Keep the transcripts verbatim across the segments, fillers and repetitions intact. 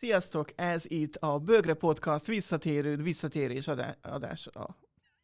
Sziasztok, ez itt a Bögre Podcast visszatérő, visszatérés adá- adás. A...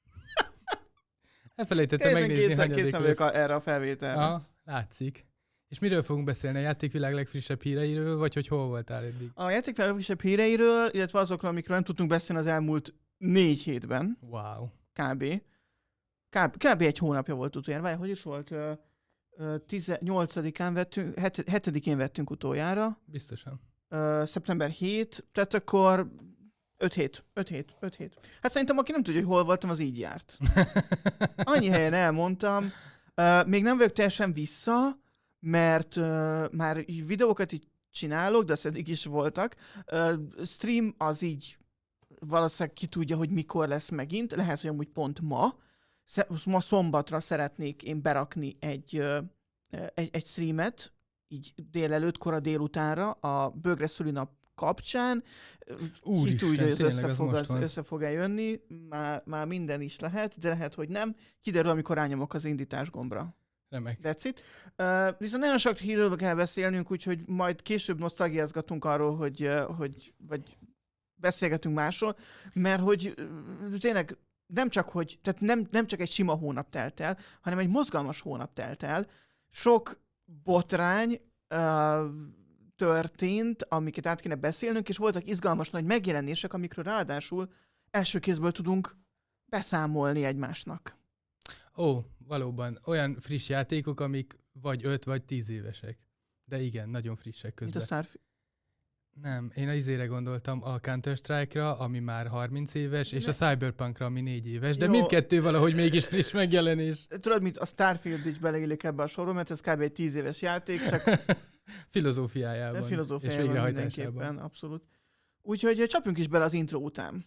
Elfelejtettem megnézni, készen, hanyadik készen lesz. vagyok a, erre a felvételre. Aha, látszik. És miről fogunk beszélni? A játékvilág legfrissebb híreiről, vagy hogy hol voltál eddig? A játékvilág legfrissebb híreiről, illetve azokról, amikről nem tudtunk beszélni az elmúlt négy hétben. Wow. Kb. Kb. Kb. egy hónapja volt utoljára. Várj, hogy is volt? tizennyolcadikán vettünk, hetedikén vettünk utoljára. Biztosan. Uh, szeptember hetedike, tehát akkor öt hét, öt hét, öt hét. Hát szerintem aki nem tudja, hogy hol voltam, az így járt. Annyi helyen elmondtam. Uh, még nem vagyok teljesen vissza, mert uh, már videókat így csinálok, de azt eddig is voltak. Uh, stream az így valószínűleg ki tudja, hogy mikor lesz megint. Lehet, hogy amúgy pont ma. Ma szombatra szeretnék én berakni egy, uh, egy, egy streamet, így délelőtt, kora délutánra a Bögre szülinap kapcsán. Ki tudja, hogy ez össze fog, az össze fog eljönni. Már, már minden is lehet, de lehet, hogy nem. Kiderül, amikor rányomok az indítás gombra. Remek. That's it. Uh, viszont nagyon sok hírről kell beszélnünk, úgyhogy majd később nosztalgiázgatunk arról, hogy, uh, hogy vagy beszélgetünk másról, mert hogy uh, tényleg nem csak, hogy, tehát nem, nem csak egy sima hónap telt el, hanem egy mozgalmas hónap telt el. Sok botrány uh, történt, amiket át kéne beszélnünk, és voltak izgalmas nagy megjelenések, amikről ráadásul első kézből tudunk beszámolni egymásnak. Ó, valóban. Olyan friss játékok, amik vagy öt vagy tíz évesek. De igen, nagyon frissek közben. Mint a Starfield? Nem, én az izére gondoltam a Counter-Strike-ra, ami már harminc éves, és ne. a Cyberpunkra, ami négy éves, de Jó. mindkettő valahogy mégis friss megjelenés. Tudod, mint a Starfield is beleillik ebbe a sorba, mert ez kb. Egy tíz éves játék, csak filozófiájában, filozófiájában és végrehajtásában. mindenképpen, abszolút. Úgyhogy csapjunk is bele az intro után.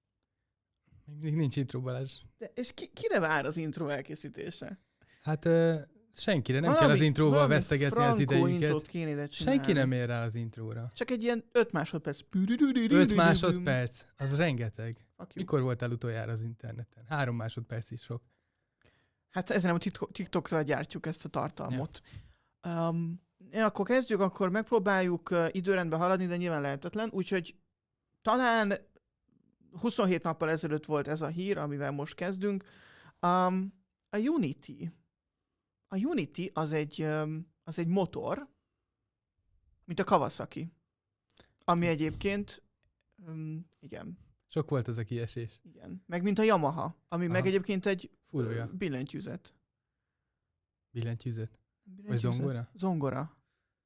Még mindig nincs intro, Balázs. De, és ki, kire vár az intro elkészítése? Hát uh, senkire, nem Valami- kell az intróval valami vesztegetni az frankó idejüket. intrót kéne ide csinálni. Senki nem ér rá az intróra. Csak egy ilyen öt másodperc. öt másodperc, az rengeteg. Fuck you. Mikor voltál utoljára az interneten? Három másodperc is sok. Hát ezen nem a TikTok- TikTokra gyártjuk ezt a tartalmot. Ja. Um, ja, akkor kezdjük, akkor megpróbáljuk uh, időrendben haladni, de nyilván lehetetlen. Úgyhogy talán huszonhét nappal ezelőtt volt ez a hír, amivel most kezdünk. Um, a Unity. A Unity az egy, um, az egy motor, mint a Kawasaki. Ami egyébként, um, igen, Sok volt az a kiesés. igen. Meg mint a Yamaha, ami Aha. meg egyébként egy Fúrója. uh, billentyűzet. Billentyűzet. Vagy Billentyűzet. zongora? Zongora.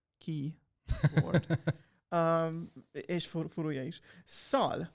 Keyboard. um, és fur- furúja is. Szal.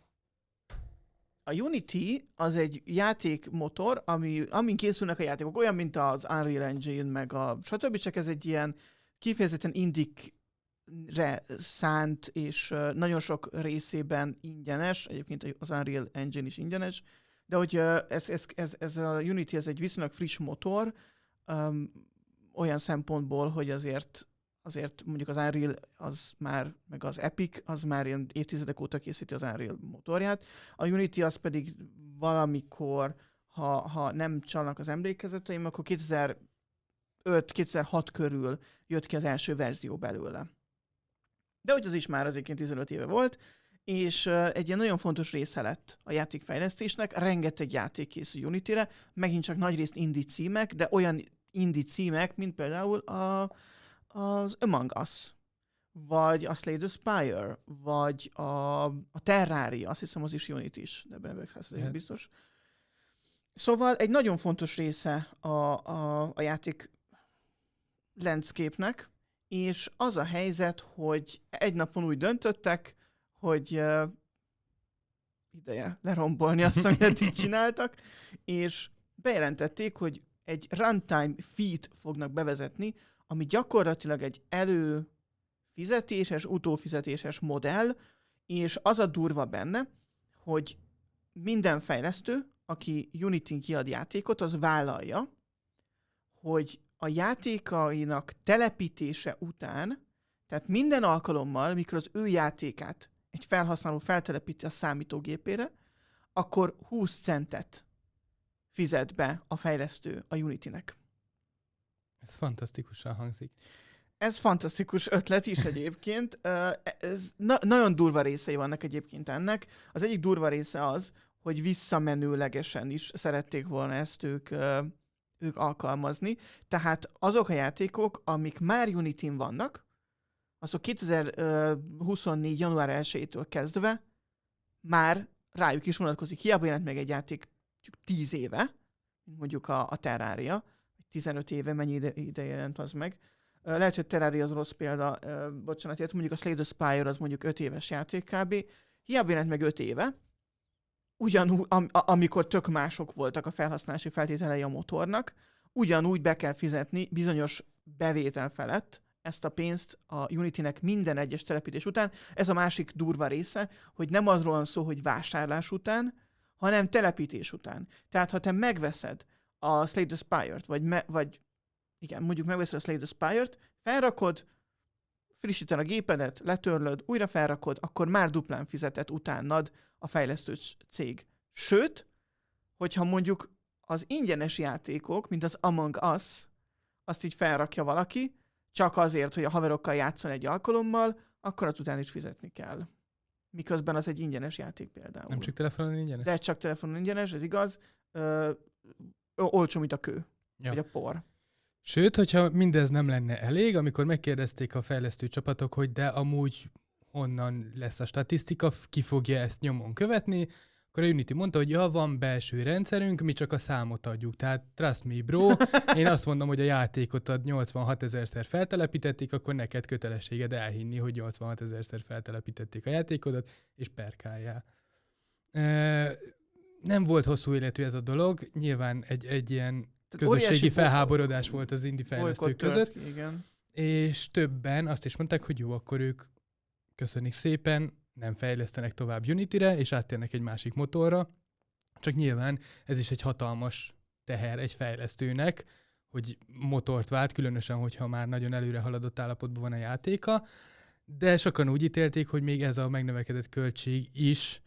A Unity az egy játékmotor, ami, amin készülnek a játékok, olyan, mint az Unreal Engine, meg a stb. Csak ez egy ilyen kifejezetten indikre szánt, és uh, nagyon sok részében ingyenes, egyébként az Unreal Engine is ingyenes, de hogy uh, ez, ez, ez, ez a Unity ez egy viszonylag friss motor, um, olyan szempontból, hogy azért azért mondjuk az Unreal az már, meg az Epic, az már ilyen évtizedek óta készíti az Unreal motorját. A Unity az pedig valamikor, ha, ha nem csalnak az emlékezeteim, akkor kétezer-öt kétezer-hat körül jött ki az első verzió belőle. De hogy az is már azért tizenöt éve volt, és uh, egy ilyen nagyon fontos része lett a játékfejlesztésnek. Rengeteg játék készül Unity-re, megint csak nagyrészt indie címek, de olyan indie címek, mint például a az Among Us, vagy a Slay the Spire, vagy a, a Terraria, azt hiszem az is Unity is, de ebben nem vagyok száz százalékig biztos. Szóval egy nagyon fontos része a, a, a játék landscape-nek, és az a helyzet, hogy egy napon úgy döntöttek, hogy uh, ideje lerombolni azt, amit eddig csináltak, és bejelentették, hogy egy runtime fee-t fognak bevezetni, ami gyakorlatilag egy előfizetéses, utófizetéses modell, és az a durva benne, hogy minden fejlesztő, aki Unity-n kiad játékot, az vállalja, hogy a játékainak telepítése után, tehát minden alkalommal, mikor az ő játékát egy felhasználó feltelepíti a számítógépére, akkor húsz centet fizet be a fejlesztő a Unity-nek. Ez fantasztikusan hangzik. ez fantasztikus ötlet is egyébként. Ez na- nagyon durva részei vannak egyébként ennek. Az egyik durva része az, hogy visszamenőlegesen is szerették volna ezt ők, ők alkalmazni. Tehát azok a játékok, amik már Unityn vannak, azok kétezer-huszonnégy. január elsejétől kezdve már rájuk is vonatkozik. Hiába jelent meg egy játék tíz éve, mondjuk a, a Terraria, tizenöt éve, mennyi ide, ide jelent az meg. Lehet, hogy Terraria az rossz példa, bocsánat, tehát mondjuk a Slay the Spire az mondjuk öt éves játék kb. Hiába jelent meg öt éve, ugyanúgy, am, amikor tök mások voltak a felhasználási feltételei a motornak, ugyanúgy be kell fizetni bizonyos bevétel felett ezt a pénzt a Unitynek minden egyes telepítés után. Ez a másik durva része, hogy nem azról van szó, hogy vásárlás után, hanem telepítés után. Tehát ha te megveszed a Slay the Spire-t, vagy, me, vagy igen, mondjuk megveszed a Slay the Spire-t, felrakod, frissíted a gépedet, letörlöd, újra felrakod, akkor már duplán fizetett utánad a fejlesztő cég. Sőt, hogyha mondjuk az ingyenes játékok, mint az Among Us, azt így felrakja valaki, csak azért, hogy a haverokkal játszon egy alkalommal, akkor azután is fizetni kell. Miközben az egy ingyenes játék például. Nem csak telefonon ingyenes? De csak telefonon ingyenes, ez igaz. Ö, olcsó, mint a kő, ja. Vagy a por. Sőt, hogyha mindez nem lenne elég, amikor megkérdezték a fejlesztő csapatok, hogy de amúgy honnan lesz a statisztika, ki fogja ezt nyomon követni, akkor a Unity mondta, hogy ja, van belső rendszerünk, mi csak a számot adjuk. Tehát trust me, bro, én azt mondom, hogy a játékot ad nyolcvanhat ezerszer feltelepítették, akkor neked kötelességed elhinni, hogy nyolcvanhat ezerszer feltelepítették a játékodat, és perkáljál. E, nem volt hosszú életű ez a dolog, nyilván egy, egy ilyen közösségi felháborodás volt az indie fejlesztők között, igen. És többen azt is mondták, hogy jó, akkor ők köszönik szépen, nem fejlesztenek tovább Unityre, és áttérnek egy másik motorra. Csak nyilván ez is egy hatalmas teher egy fejlesztőnek, hogy motort vált, különösen, hogyha már nagyon előre haladott állapotban van a játéka, de sokan úgy ítélték, hogy még ez a megnövekedett költség is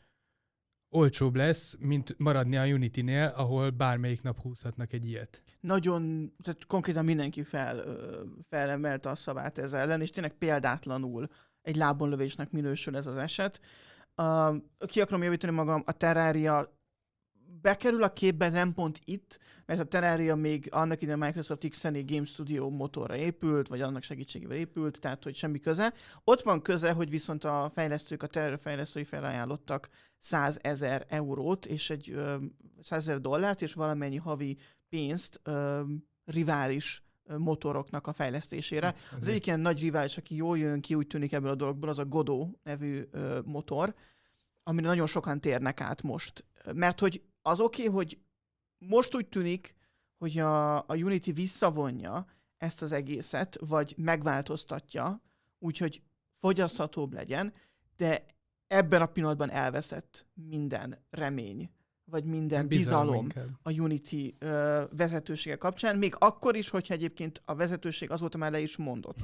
olcsóbb lesz, mint maradni a Unitynél, ahol bármelyik nap húzhatnak egy ilyet. Nagyon, tehát konkrétan mindenki fel, felemelte a szavát ez ellen, és tényleg példátlanul egy lábonlövésnek minősül ez az eset. Uh, ki akarom javítani magam, a Terraria bekerül a képben nem pont itt, mert a Terraria még annak idején Microsoft X N Game Studio motorra épült, vagy annak segítségével épült, tehát hogy semmi köze. Ott van köze, hogy viszont a fejlesztők, a Terraria fejlesztői felajánlottak százezer eurót, és egy százezer dollárt, és valamennyi havi pénzt ö, rivális motoroknak a fejlesztésére. Az Azért. egyik ilyen nagy rivális, aki jól jön ki, úgy tűnik ebből a dologból, az a Godot nevű ö, motor, amire nagyon sokan térnek át most. Mert hogy az oké, okay, hogy most úgy tűnik, hogy a, a Unity visszavonja ezt az egészet, vagy megváltoztatja, úgyhogy fogyaszthatóbb legyen, de ebben a pillanatban elveszett minden remény, vagy minden bizalom, bizalom a Unity ö, vezetősége kapcsán, még akkor is, hogyha egyébként a vezetőség azóta már le is mondott.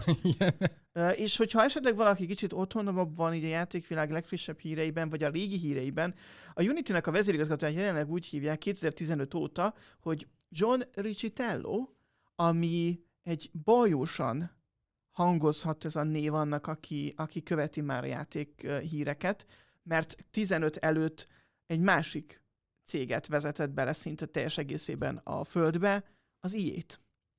ö, és hogyha esetleg valaki kicsit otthonabb van így a játékvilág legfrissebb híreiben, vagy a régi híreiben, a Unitynek a vezérigazgatóját jelenleg úgy hívják kétezer-tizenöt óta, hogy John Riccitello, ami egy bajosan hangozhat ez a név annak, aki, aki követi már a játék híreket, mert tizenöt előtt egy másik céget vezetett bele szinte teljes egészében a földbe, az í á-t.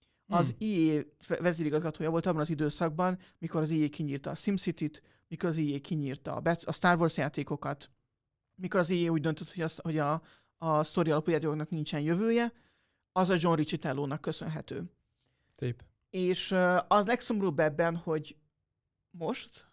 Az hmm. í á vezérigazgatója volt abban az időszakban, mikor az í á kinyírta a SimCity-t, mikor az í á kinyírta a, Bet- a Star Wars játékokat, mikor az í á úgy döntött, hogy, az, hogy a, a sztori alapú játékoknak nincsen jövője, az a John Riccitello-nak köszönhető. Szép. És uh, az legszomorúbb ebben, hogy most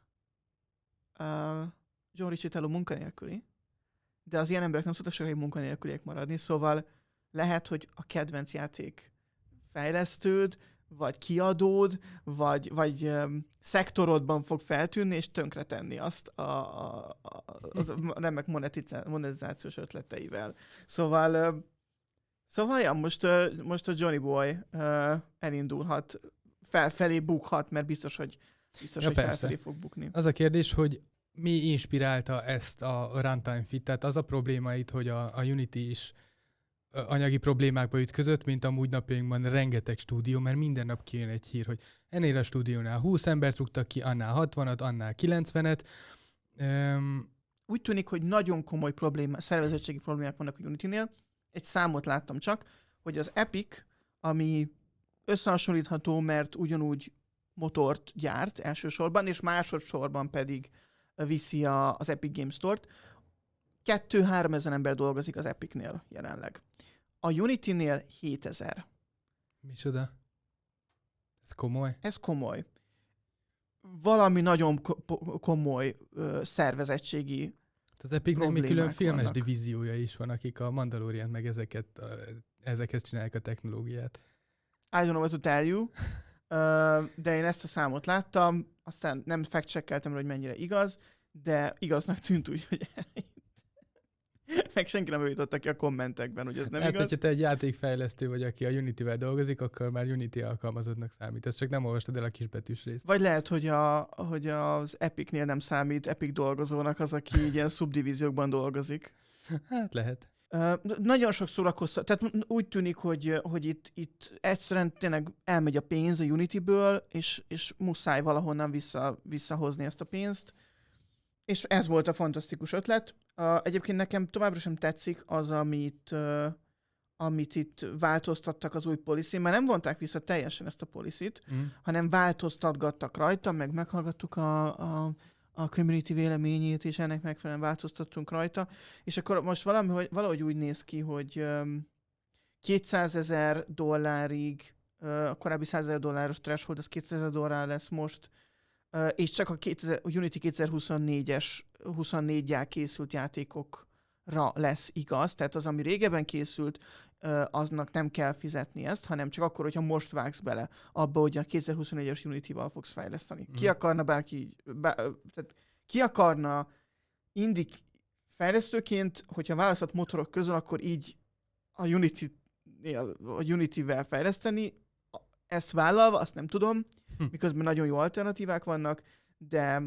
uh, John Riccitello munkanélküli, de az ilyen emberek nem szoktak sokáig munkanélküliek maradni, szóval lehet, hogy a kedvenc játék fejlesztőd, vagy kiadód, vagy, vagy um, szektorodban fog feltűnni, és tönkretenni azt a, a, a, az a remek monetizációs ötleteivel. Szóval, uh, szóval ja, most, uh, most a Johnny Boy uh, elindulhat, felfelé bukhat, mert biztos, hogy, biztos, ja, hogy felfelé fog bukni. Az a kérdés, hogy mi inspirálta ezt a runtime fit? Tehát az a probléma itt, hogy a, a Unity is anyagi problémákba ütközött, mint amúgy napjainkban rengeteg stúdió, mert minden nap kijön egy hír, hogy ennél a stúdiónál húsz embert rúgtak ki, annál hatvanat, annál kilencvenet. Um, Úgy tűnik, hogy nagyon komoly probléma, szervezettségi problémák vannak a Unity-nél. Egy számot láttam csak, hogy az Epic, ami összehasonlítható, mert ugyanúgy motort gyárt elsősorban, és másodszorban pedig viszi a, az Epic Games Store-t. kettő-három ezer ember dolgozik az Epicnél jelenleg. A Unitynél hétezer. Micsoda? Ez komoly? Ez komoly. Valami nagyon ko- komoly ö, szervezettségi az Epicnek még külön filmes vannak. divíziója is van, akik a Mandalorian meg ezeket, a, ezekhez csinálják a technológiát. I don't know what to tell you, uh, de én ezt a számot láttam, aztán nem fact-checkeltem, hogy mennyire igaz, de igaznak tűnt úgy, hogy meg senki nem jutotta ki a kommentekben, hogy ez nem hát, igaz. hogyha te egy játékfejlesztő vagy, aki a Unityvel dolgozik, akkor már Unity alkalmazottnak számít. Ezt csak nem olvastad el a kisbetűs részt. Vagy lehet, hogy, a, hogy az Epicnél nem számít Epic dolgozónak az, aki így ilyen szubdivíziókban dolgozik. Hát lehet. Uh, nagyon sok szórakoztat, tehát úgy tűnik, hogy, hogy itt, itt egyszerűen tényleg elmegy a pénz a Unityből, és, és muszáj valahonnan vissza, visszahozni ezt a pénzt. És ez volt a fantasztikus ötlet. Uh, egyébként nekem továbbra sem tetszik az, amit, uh, amit itt változtattak az új policy, mert nem vonták vissza teljesen ezt a policyt, Mm. hanem változtatgattak rajta, meg meghallgattuk a, a, a community véleményét, és ennek megfelelően változtattunk rajta. És akkor most valami, hogy, valahogy úgy néz ki, hogy um, kétszázezer dollárig, uh, a korábbi százezer dolláros threshold, az kétszázezer dollár lesz most, uh, és csak a, kétezer, a Unity kétezer-huszonnégyes huszonnégyel készült játékokra lesz igaz, tehát az, ami régebben készült, uh, aznak nem kell fizetni ezt, hanem csak akkor, hogyha most vágsz bele abba, hogy a kétezer-huszonnégyes Unity-val fogsz fejleszteni. Mm. Ki akarna bárki, bá, tehát ki akarna indie fejlesztőként, hogyha választott motorok közül, akkor így a Unity-nél, a Unity-vel fejleszteni, ezt vállalva, azt nem tudom, hm. miközben nagyon jó alternatívák vannak, de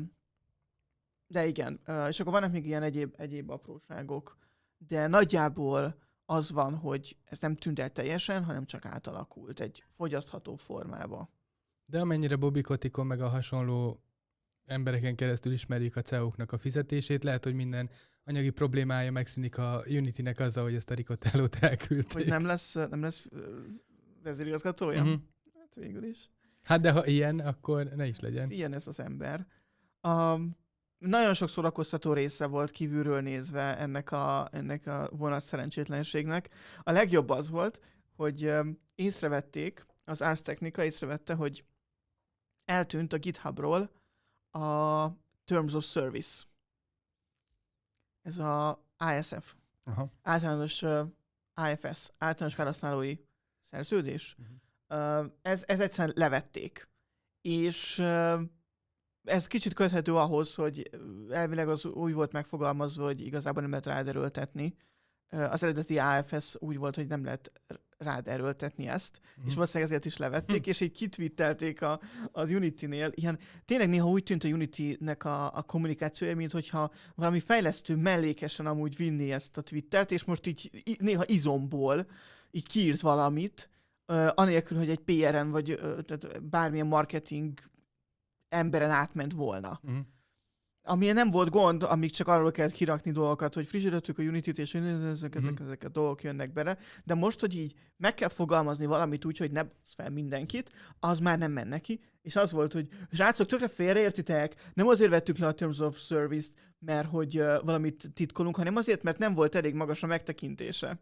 de igen, uh, és akkor vannak még ilyen egyéb, egyéb apróságok, de nagyjából az van, hogy ez nem tűnt el teljesen, hanem csak átalakult egy fogyasztható formába. De amennyire Bobby Kotickon meg a hasonló embereken keresztül ismerjük a cé e ó-knak a fizetését, lehet, hogy minden anyagi problémája megszűnik a Unitynek azzal, hogy ezt a Ricotellót elküldték. Hogy nem lesz, nem lesz uh, vezérigazgatója? Uh-huh. Hát végül is. Hát de ha ilyen, akkor ne is legyen. Ilyen ez az ember. Um, Nagyon sok szórakoztató része volt kívülről nézve ennek a, ennek a vonat szerencsétlenségnek. A legjobb az volt, hogy um, észrevették, az Ars Technica észrevette, hogy eltűnt a GitHubról a Terms of Service. Ez a I S F. Aha. Általános uh, I F S, általános felhasználói szerződés. Uh-huh. Uh, ez, ez egyszerűen levették. És uh, ez kicsit köthető ahhoz, hogy elvileg az úgy volt megfogalmazva, hogy igazából nem lehet rád erőltetni. Az eredeti I F S úgy volt, hogy nem lehet rád erőltetni ezt, mm. és valószínűleg ezért is levették, hm. és így kitwittelték a, az Unity-nél. Ilyen, tényleg néha úgy tűnt a Unity-nek a, a kommunikációja, mint hogyha valami fejlesztő mellékesen amúgy vinni ezt a Twittert, és most így néha izomból így kiírt valamit, uh, anélkül, hogy egy pé er en vagy uh, tehát bármilyen marketing emberen átment volna. Uh-huh. Amilyen nem volt gond, amíg csak arról kellett kirakni dolgokat, hogy frissítettük a Unity-t, és ezek, ezek, uh-huh. ezek a dolgok jönnek bele. De most, hogy így meg kell fogalmazni valamit úgy, hogy ne basz fel mindenkit, az már nem ment neki. És az volt, hogy srácok, tökre félreértitek, nem azért vettük le a Terms of Service-t, mert hogy uh, valamit titkolunk, hanem azért, mert nem volt elég magas a megtekintése.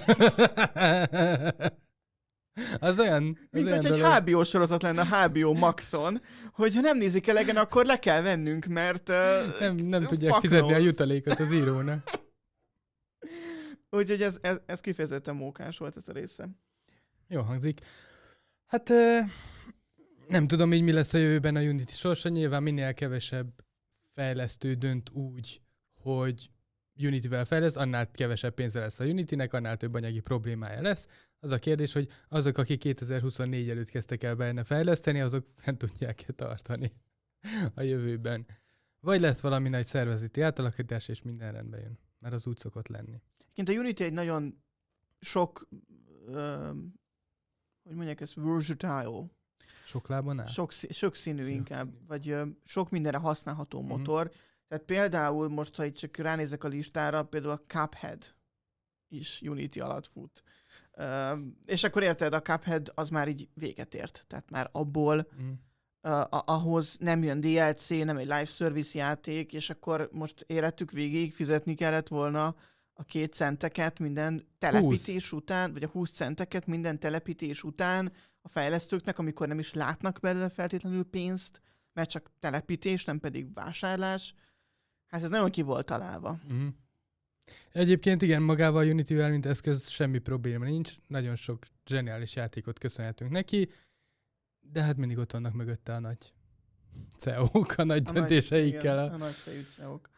Az olyan... Az Mint olyan hogy egy dolog. há bé ó sorozat lenne a há bé ó Maxon, hogyha nem nézik elegen, akkor le kell vennünk, mert... Uh, nem nem tudják fizetni knows. A jutalékot az írónak. Úgyhogy ez, ez, ez kifejezetten mókás volt ez a része. Jó hangzik. Hát uh, nem tudom így mi lesz a jövőben a Unity sorsa. Nyilván minél kevesebb fejlesztő dönt úgy, hogy Unityvel fejlesz, annál kevesebb pénze lesz a Unitynek, annál több anyagi problémája lesz. Az a kérdés, hogy azok, akik kétezer-huszonnégy előtt kezdtek el benne fejleszteni, azok fent tudják-e tartani a jövőben. Vagy lesz valami nagy szervezeti átalakítás, és minden rendben jön. Mert az úgy szokott lenni. Egyébként a Unity egy nagyon sok, ö, hogy mondják ezt, versatile. Sok lábon áll? Sok, sok színű Színű. inkább, vagy ö, sok mindenre használható Mhm. motor. Tehát például most, ha itt csak ránézek a listára, például a Cuphead is Unity alatt fut. Ö, és akkor érted, a Cuphead az már így véget ért. Tehát már abból Mm. Uh, ahhoz nem jön dé el cé, nem egy live service játék, és akkor most életük végig fizetni kellett volna a két centeket minden telepítés húsz után, vagy a húsz centeket minden telepítés után a fejlesztőknek, amikor nem is látnak belőle feltétlenül pénzt, mert csak telepítés, nem pedig vásárlás. Hát ez nagyon ki volt találva. Mm. Egyébként igen, magával a Unity-vel, mint eszköz semmi probléma nincs. Nagyon sok zseniális játékot köszönhetünk neki, de hát mindig ott vannak mögötte a nagy cé e ó-k, a nagy A döntéseikkel. Nagy, igen, a nagy fejű cé e ó-k.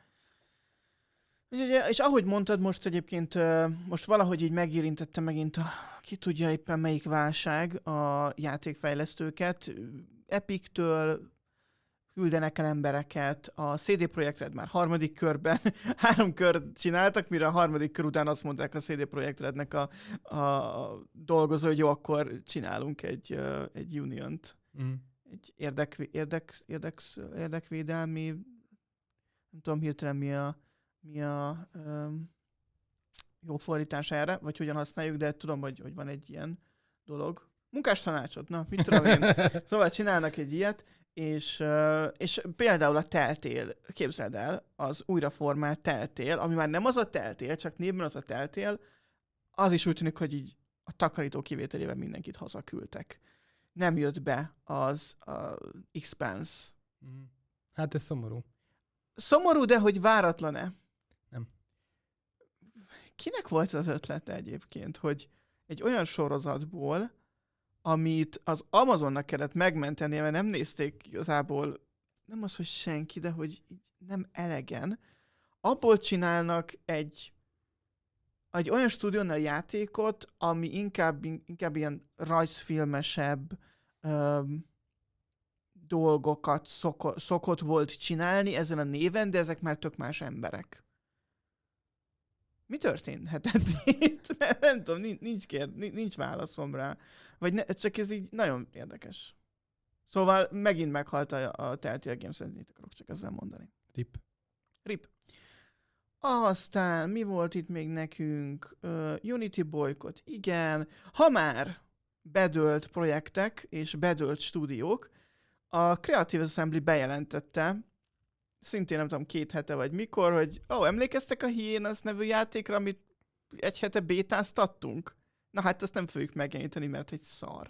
És, és ahogy mondtad, most egyébként most valahogy így megérintette megint a, ki tudja éppen melyik válság a játékfejlesztőket. Epic-től küldenek el embereket, a cé dé Projekt Red már harmadik körben, három kör csináltak, mire a harmadik kör után azt mondták a cé dé Projekt Rednek a, a dolgozó, hogy jó, akkor csinálunk egy, egy uniont. Mm. Egy érdek, érdek, érdek, érdekvédelmi, nem tudom hirtelen mi a, mi a um, jó fordítás erre, vagy hogyan használjuk, de tudom, hogy, hogy van egy ilyen dolog. Munkástanácsot, na, mit tudom én. Szóval csinálnak egy ilyet, és, uh, és például a Telltale, képzeld el, az újraformált Telltale, ami már nem az a Telltale, csak névben az a Telltale, az is úgy tűnik, hogy így a takarító kivételével mindenkit hazaküldtek. Nem jött be az uh, Expanse. Mm. Hát ez szomorú. Szomorú, de hogy váratlan-e? Nem. Kinek volt az ötlete egyébként, hogy egy olyan sorozatból, amit az Amazonnak kellett megmenteni, mert nem nézték igazából, nem az, hogy senki, de hogy nem elegen, abból csinálnak egy, egy olyan stúdiónál játékot, ami inkább, inkább ilyen rajzfilmesebb um, dolgokat szoko, szokott volt csinálni ezen a néven, de ezek már tök más emberek. Mi történhetett itt? Nem, nem tudom, nincs, nincs, kér, nincs válaszom rá. Vagy ne, csak ez így nagyon érdekes. Szóval megint meghalt a, a Telltale Games, ennyit akarok csak ezzel mondani. Rip. Rip. Aztán mi volt itt még nekünk? Uh, Unity bolykott. Igen. Ha már bedölt projektek és bedölt stúdiók, a Creative Assembly bejelentette, szintén nem tudom, két hete vagy mikor, hogy ó, oh, emlékeztek a Hyenas nevű játékra, amit egy hete bétáztattunk? Na hát ezt nem fogjuk megjeleníteni, mert egy szar.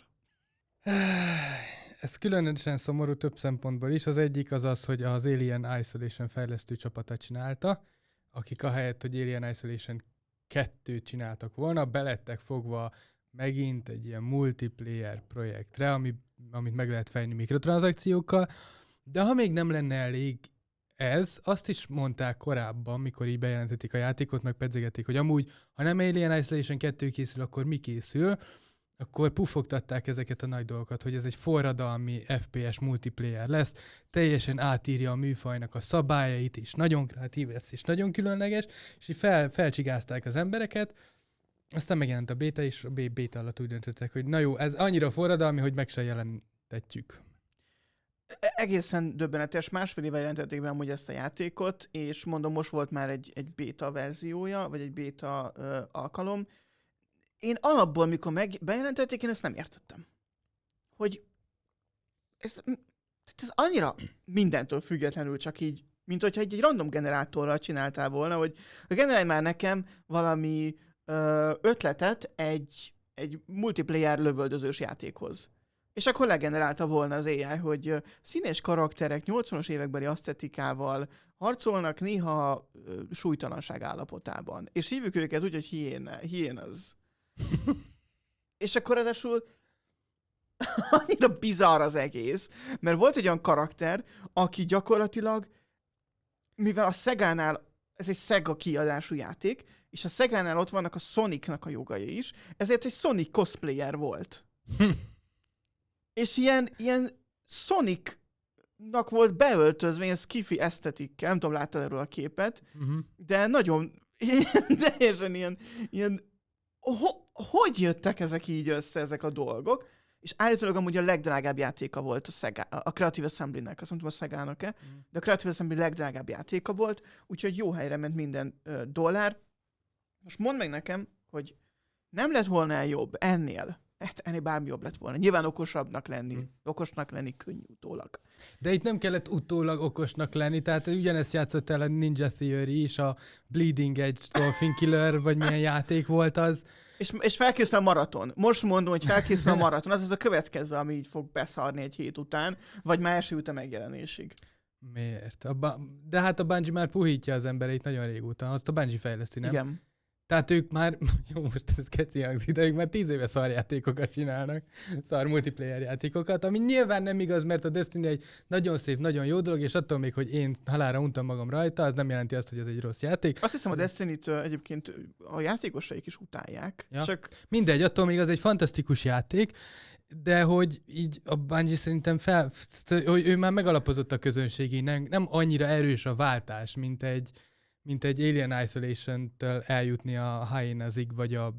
Ez különösen szomorú több szempontból is. Az egyik az az, hogy az Alien Isolation fejlesztő csapata csinálta, akik ahelyett, hogy Alien Isolation kettőt csináltak volna, belettek fogva megint egy ilyen multiplayer projektre, ami, amit meg lehet fejlni mikrotranszakciókkal, de ha még nem lenne elég ez, azt is mondták korábban, mikor így bejelentették a játékot, meg pedzegették, hogy amúgy, ha nem Alien Isolation kettő készül, akkor mi készül, akkor pufogtatták ezeket a nagy dolgokat, hogy ez egy forradalmi ef pé es multiplayer lesz, teljesen átírja a műfajnak a szabályait, és nagyon kreatív lesz, és nagyon különleges, és így fel, felcsigázták az embereket, aztán megjelent a béta, és a béta alatt úgy döntöttek, hogy na jó, ez annyira forradalmi, hogy meg se jelentetjük. Egészen döbbenetes, másfél éve jelentették be amúgy ezt a játékot, és mondom, most volt már egy, egy béta verziója, vagy egy béta ö, alkalom. Én alapból, mikor meg bejelentették, én ezt nem értettem. Hogy ez, ez annyira mindentől függetlenül csak így, mint hogyha egy, egy random generátorral csináltál volna, hogy generálj már nekem valami ö, ötletet egy, egy multiplayer lövöldözős játékhoz. És akkor legenerálta volna az á i, hogy színes karakterek nyolcvanas évekbeli asztetikával harcolnak, néha ö, súlytalanság állapotában. És hívjuk őket úgy, hogy hiéna, hyenas. És akkor ráadásul annyira bizarr az egész, mert volt egy olyan karakter, aki gyakorlatilag, mivel a Szegánál, ez egy Sega kiadású játék, és a Szegánál ott vannak a Sonicnak a jogai is, ezért egy Sonic cosplayer volt. És ilyen, ilyen Sonicnak volt beöltözve, ilyen skifi esztetikkel, nem tudom, láttad erről a képet, Uh-huh. de nagyon, teljesen ilyen, ilyen ho- hogy jöttek ezek így össze, ezek a dolgok, és állítólag amúgy a legdrágább játéka volt a, Sega, a Creative Assembly-nek, azt mondtam a Sega-nak-e, mm. de a Creative Assembly legdrágább játéka volt, úgyhogy jó helyre ment minden ö, dollár. Most mondd meg nekem, hogy nem lett volna jobb ennél, hát ennél bármi jobb lett volna. Nyilván okosabbnak lenni, mm. okosnak lenni könnyű utólag. De itt nem kellett utólag okosnak lenni, tehát ugyanezt játszott el a Ninja Theory is, a Bleeding Edge Dolphin Killer, vagy milyen játék volt az. És, és felkészül a maraton. Most mondom, hogy felkészül a maraton. Az az a következő, ami így fog beszarni egy hét után, vagy már első a megjelenésig. Miért? A ba- De hát a Bungie már puhítja az embereit nagyon régóta. Azt a Bungie fejleszti, nem? Igen. Tehát ők már, jó, most ez keci hangzik, de ők már tíz éve szarjátékokat csinálnak, szar multiplayer játékokat, ami nyilván nem igaz, mert a Destiny egy nagyon szép, nagyon jó dolog, és attól még, hogy én halálra untam magam rajta, az nem jelenti azt, hogy ez egy rossz játék. Azt hiszem, a Destiny-t egyébként a játékosaik is utálják. Ja. Csak... Mindegy, attól még az egy fantasztikus játék, de hogy így a Bungie szerintem fel, hogy ő már megalapozott a közönségé, nem, nem annyira erős a váltás, mint egy mint egy Alien Isolation-től eljutni a Hyenas-ig, vagy a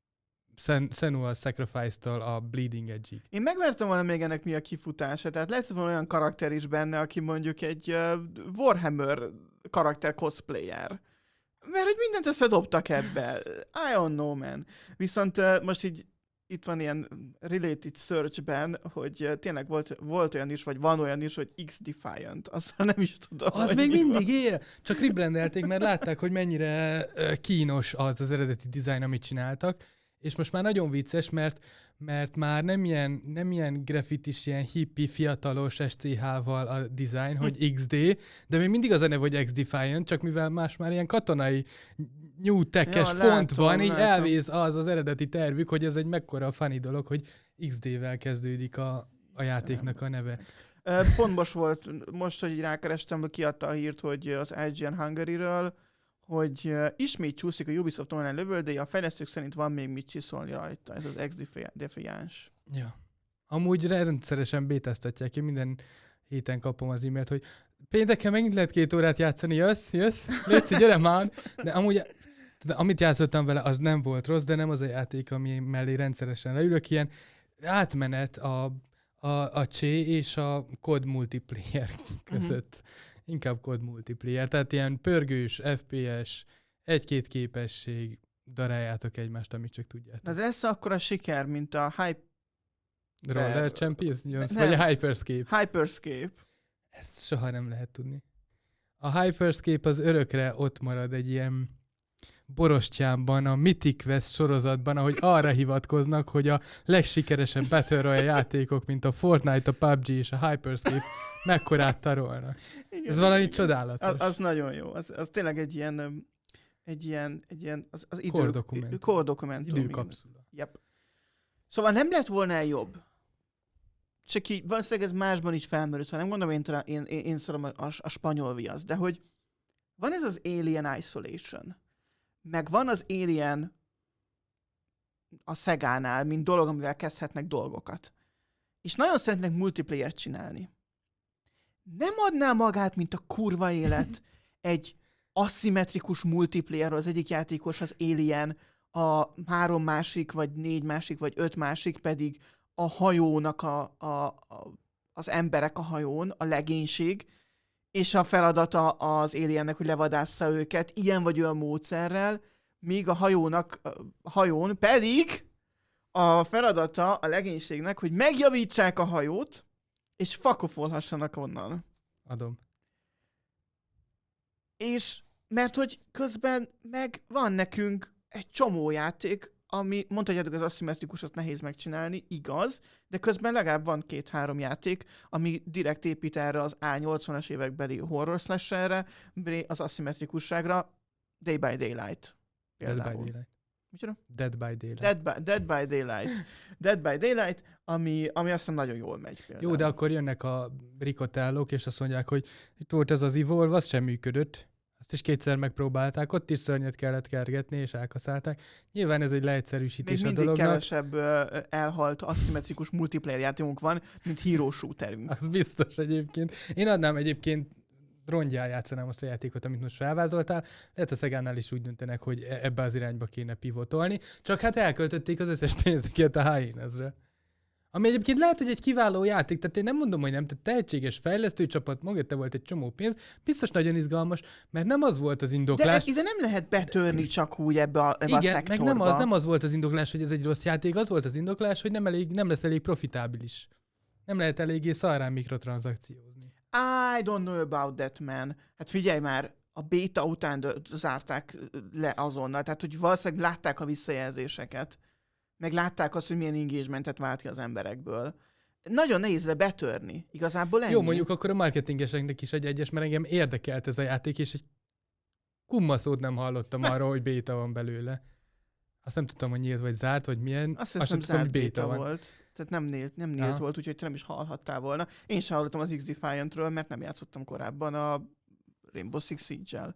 Sen- Senua's Sacrifice-től a Bleeding Edge-ig. Én megvertem volna még ennek mi a kifutása, tehát lehet volna olyan karakter is benne, aki mondjuk egy uh, Warhammer karakter cosplayer. Mert hogy mindent összedobtak ebbe. I don't know, man. Viszont uh, most így itt van ilyen related search-ben, hogy uh, tényleg volt, volt olyan is, vagy van olyan is, hogy X-Defiant. Azt nem is tudom. Az még mindig él! Csak rebrandelték, mert látták, hogy mennyire uh, kínos az az eredeti design, amit csináltak. És most már nagyon vicces, mert, mert már nem ilyen, nem ilyen graffitis, ilyen hippi, fiatalos es cé há-val a design, hogy iksz dé, de még mindig az a neve, hogy X-Defiant, csak mivel más már ilyen katonai new tech-es ja, font látom, van, így látom. elvész az az eredeti tervük, hogy ez egy mekkora funny dolog, hogy iksz dé-vel kezdődik a, a játéknak a neve. Pont most volt, most, hogy így rákerestem, kiadta a hírt, hogy az I G N Hungary-ről, hogy uh, ismét csúszik a Ubisoft online lövöldéje, a fejlesztők szerint van még mit csiszolni rajta, ez az X-Defiance. Ja. Amúgy rendszeresen bétáztatják, én minden héten kapom az e-mailt, hogy pénteken megint lehet két órát játszani, jössz, jössz, létszik, gyere már. De amúgy, de amit játszottam vele, az nem volt rossz, de nem az a játék, ami mellé rendszeresen leülök, ilyen átmenet a, a, a Csé és a kod multiplayer között. Uh-huh. Inkább kod multiplayer, tehát ilyen pörgős, ef pé es, egy-két képesség, daráljátok egymást, amit csak tudjátok. Na de lesz akkor a siker, mint a Hype... Roller Champions, vagy a Hyperscape. Hyperscape. Ezt soha nem lehet tudni. A Hyperscape az örökre ott marad egy ilyen borostyánban, a Mythic Quest sorozatban, ahogy arra hivatkoznak, hogy a legsikeresebb Battle Royale játékok, mint a Fortnite, a pé u bé gé és a Hyperscape mekkorát tarolnak. Igen, ez valami igen. Csodálatos. Az, az nagyon jó. Az, az tényleg egy ilyen, egy ilyen, egy ilyen az, az idő... Kordokumentum. Kordokumentum. Időkapszula. Yep. Szóval nem lett volna jobb. Csak így, valószínűleg ez másban is felmerül, szóval nem gondolom, én, talán, én, én, én szorom a, a, a spanyol viasz, de hogy van ez az Alien Isolation, meg van az Alien a Szegánál, mint dolog, amivel kezdhetnek dolgokat. És nagyon szeretnek multiplayer csinálni. Nem adná magát, mint a kurva élet, egy aszimmetrikus multiplayer, az egyik játékos az Alien, a három másik, vagy négy másik, vagy öt másik pedig a hajónak a, a, a, az emberek a hajón, a legénység, és a feladata az Aliennek, hogy levadásza őket ilyen vagy olyan módszerrel, míg a hajónak, a hajón pedig a feladata a legénységnek, hogy megjavítsák a hajót, és fakofolhassanak onnan. Adom. És mert hogy közben meg van nekünk egy csomó játék, ami, mondhatjátok, az aszimmetrikusat nehéz megcsinálni, igaz, de közben legalább van két-három játék, ami direkt épít erre az á nyolcvanas évekbeli horror slasherre, az aszimmetrikusságra, Day by Daylight. Például. Dead by Daylight. Micsoda? Dead by Daylight. Dead by, Dead by Daylight. Dead by Daylight, ami, ami azt hiszem nagyon jól megy például. Jó, de akkor jönnek a rikotellók, és azt mondják, hogy itt volt ez az Evolve, az sem működött. Azt is kétszer megpróbálták, ott is szörnyet kellett kergetni, és elkaszálták. Nyilván ez egy leegyszerűsítés még a dolognak. Még mindig kevesebb uh, elhalt aszimmetrikus multiplayer játékunk van, mint hero shooterünk. Az biztos egyébként. Én adnám egyébként rongyán játszanám azt a játékot, amit most felvázoltál. Lehet a Szegánál is úgy döntenek, hogy ebbe az irányba kéne pivotolni. Csak hát elköltötték az összes pénzüket a Hyenesre. Ami egyébként lehet, hogy egy kiváló játék, tehát én nem mondom, hogy nem, tehát tehetséges fejlesztő csapat, mögötte volt egy csomó pénz, biztos nagyon izgalmas, mert nem az volt az indoklás. De ide nem lehet betörni csak úgy ebbe a, ebbe igen, a szektorba. meg nem az, nem az volt az indoklás, hogy ez egy rossz játék, az volt az indoklás, hogy nem, elég, nem lesz elég profitábilis. Nem lehet eléggé szarrán mikrotranszakciózni. I don't know about that, man. Hát figyelj már, a béta után zárták le azonnal, tehát hogy valószínűleg látták a visszajelzéseket, meg látták azt, hogy milyen engagementet vált ki az emberekből. Nagyon nehéz le betörni. Igazából ennyi. Jó, mondjuk akkor a marketingeseknek is egy egyes, mert engem érdekelt ez a játék, és egy kummaszót nem hallottam arról, hogy béta van belőle. Azt nem tudtam, hogy nyílt vagy zárt, vagy milyen. Azt Azt hiszem, tudtam, hogy béta, béta van. volt. Tehát nem nyílt, nem nyílt volt, úgyhogy te nem is hallhattál volna. Én sem hallottam az X-Defiantről, mert nem játszottam korábban a Rainbow Six Siege-el.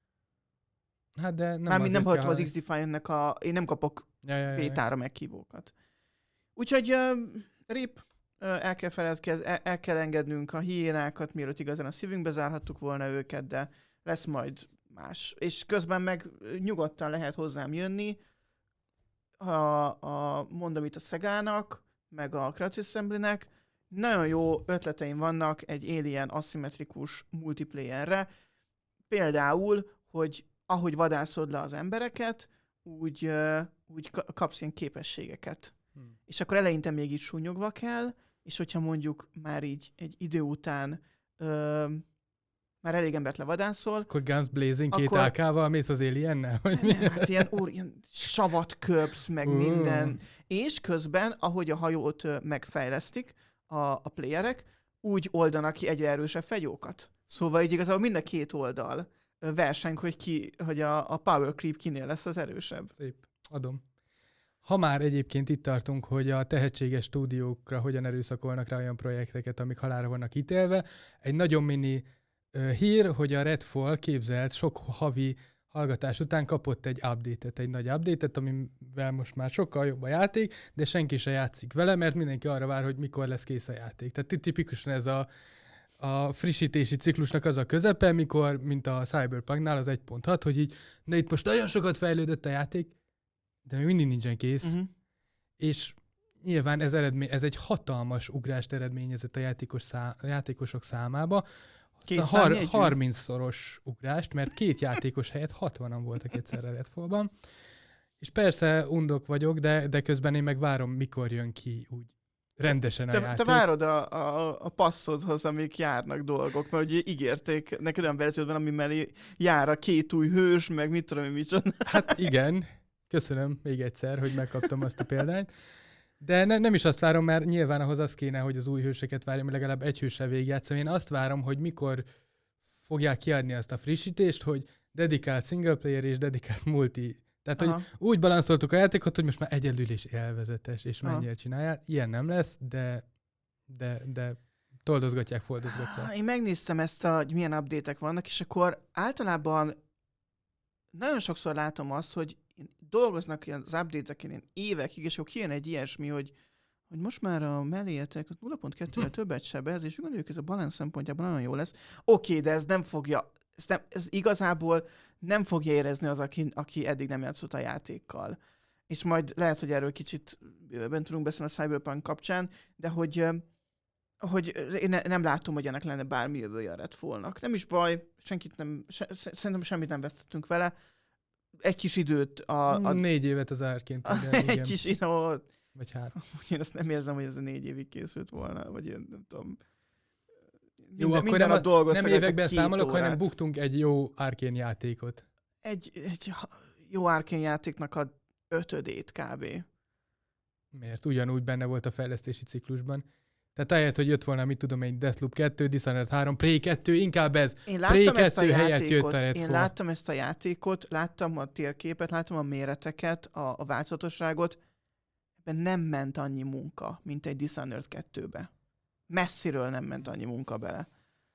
Hát de nem Mármint nem hallottam kell... az X-Defiant-nek a... Én nem kapok ja, ja, ja, bétára meghívókat. Úgyhogy uh, rip, uh, el kell feledkez, el, el kell engednünk a hiénákat, mielőtt igazán a szívünkbe zárhattuk volna őket, de lesz majd más. És közben meg nyugodtan lehet hozzám jönni, a, a, mondom itt a Szegának, meg a Creative Assembly-nek, nagyon jó ötleteim vannak egy Alien aszimmetrikus multiplayerre. Például, hogy ahogy vadászod le az embereket, úgy, uh, úgy kapsz ilyen képességeket. Hmm. És akkor eleinte még így súnyogva kell, és hogyha mondjuk már így egy idő után uh, már elég embert levadászol. Akkor Guns Blazing két akkor... á ká-val mész az Aliennel? Hát ilyen, úr, ilyen savat köpsz, meg uh. minden. És közben, ahogy a hajót uh, megfejlesztik a, a playerek, úgy oldanak ki egyre erősebb fegyókat. Szóval így igazából mind a két oldal uh, verseng, hogy, ki, hogy a, a power creep kinél lesz az erősebb. Szép. Adom. Ha már egyébként itt tartunk, hogy a tehetséges stúdiókra hogyan erőszakolnak rá olyan projekteket, amik halálra vannak ítélve, egy nagyon mini uh, hír, hogy a Redfall képzelt sok havi hallgatás után kapott egy update-et, egy nagy update-et, amivel most már sokkal jobb a játék, de senki se játszik vele, mert mindenki arra vár, hogy mikor lesz kész a játék. Tehát tipikusan ez a, a frissítési ciklusnak az a közepe, mikor, mint a Cyberpunknál az egy pont hat, hogy így, na itt most nagyon sokat fejlődött a játék, de még mindig nincsen kész. Uh-huh. És nyilván ez, eredmény, ez egy hatalmas ugrást eredményezett a, játékos szá, a játékosok számába. A har- harmincszoros ugrást, mert két játékos helyett hatvanan voltak egyszerre Redfallban. És persze undok vagyok, de, de közben én meg várom, mikor jön ki úgy rendesen a te, játék. Te várod a, a, a passzodhoz, amik járnak dolgok, mert ugye ígérték neked olyan verziót van, ami mellé jár a két új hős, meg mit tudom én micsoda. Hát igen. Köszönöm még egyszer, hogy megkaptam azt a példányt. De ne, nem is azt várom, mert nyilván ahhoz az kéne, hogy az új hősöket várjam, legalább egy hőssel végigjátszom. Én azt várom, hogy mikor fogják kiadni azt a frissítést, hogy dedikált single player és dedikált multi. Tehát, Aha. hogy úgy balanszoltuk a játékot, hogy most már egyedül is élvezetes, és mennyire csinálják. Ilyen nem lesz, de, de, de toldozgatják, foldozgatják. Én megnéztem ezt, a, hogy milyen update-ek vannak, és akkor általában nagyon sokszor látom azt, hogy dolgoznak ilyen az update-eken ilyen évekig, és akkor kijön egy ilyesmi, hogy, hogy most már a melléjetek nulla pont kettővel többet sebez, és gondoljuk, ez a balance szempontjában nagyon jó lesz. Oké, de ez nem fogja, ez, nem, ez igazából nem fogja érezni az, aki, aki eddig nem játszott a játékkal. És majd lehet, hogy erről kicsit bőven tudunk beszélni a Cyberpunk kapcsán, de hogy, hogy én ne, nem látom, hogy ennek lenne bármi jövője a Redfallnak. Nem is baj, senkit nem, se, szerintem semmit nem vesztettünk vele. Egy kis időt a... a négy évet az árként. A, egy igen. kis idő. Vagy hát. Én azt nem érzem, hogy ez a négy évig készült volna, vagy én nem tudom. Minden, jó, akkor nem, a, nem években számolok, órát. hanem buktunk egy jó Arkane játékot. Egy, egy jó Arkane játéknak a ötödét kb. Miért? Ugyanúgy benne volt a fejlesztési ciklusban. Tehát ahelyett, hogy jött volna, mit tudom én, Deathloop kettő, Dishonored három, Prey kettő, inkább ez. Én láttam Prey ezt a játékot, a én láttam ezt a játékot, láttam a térképet, láttam a méreteket, a, a változatosságot. Ebben nem ment annyi munka, mint egy Dishonored kettőbe. Messziről nem ment annyi munka bele.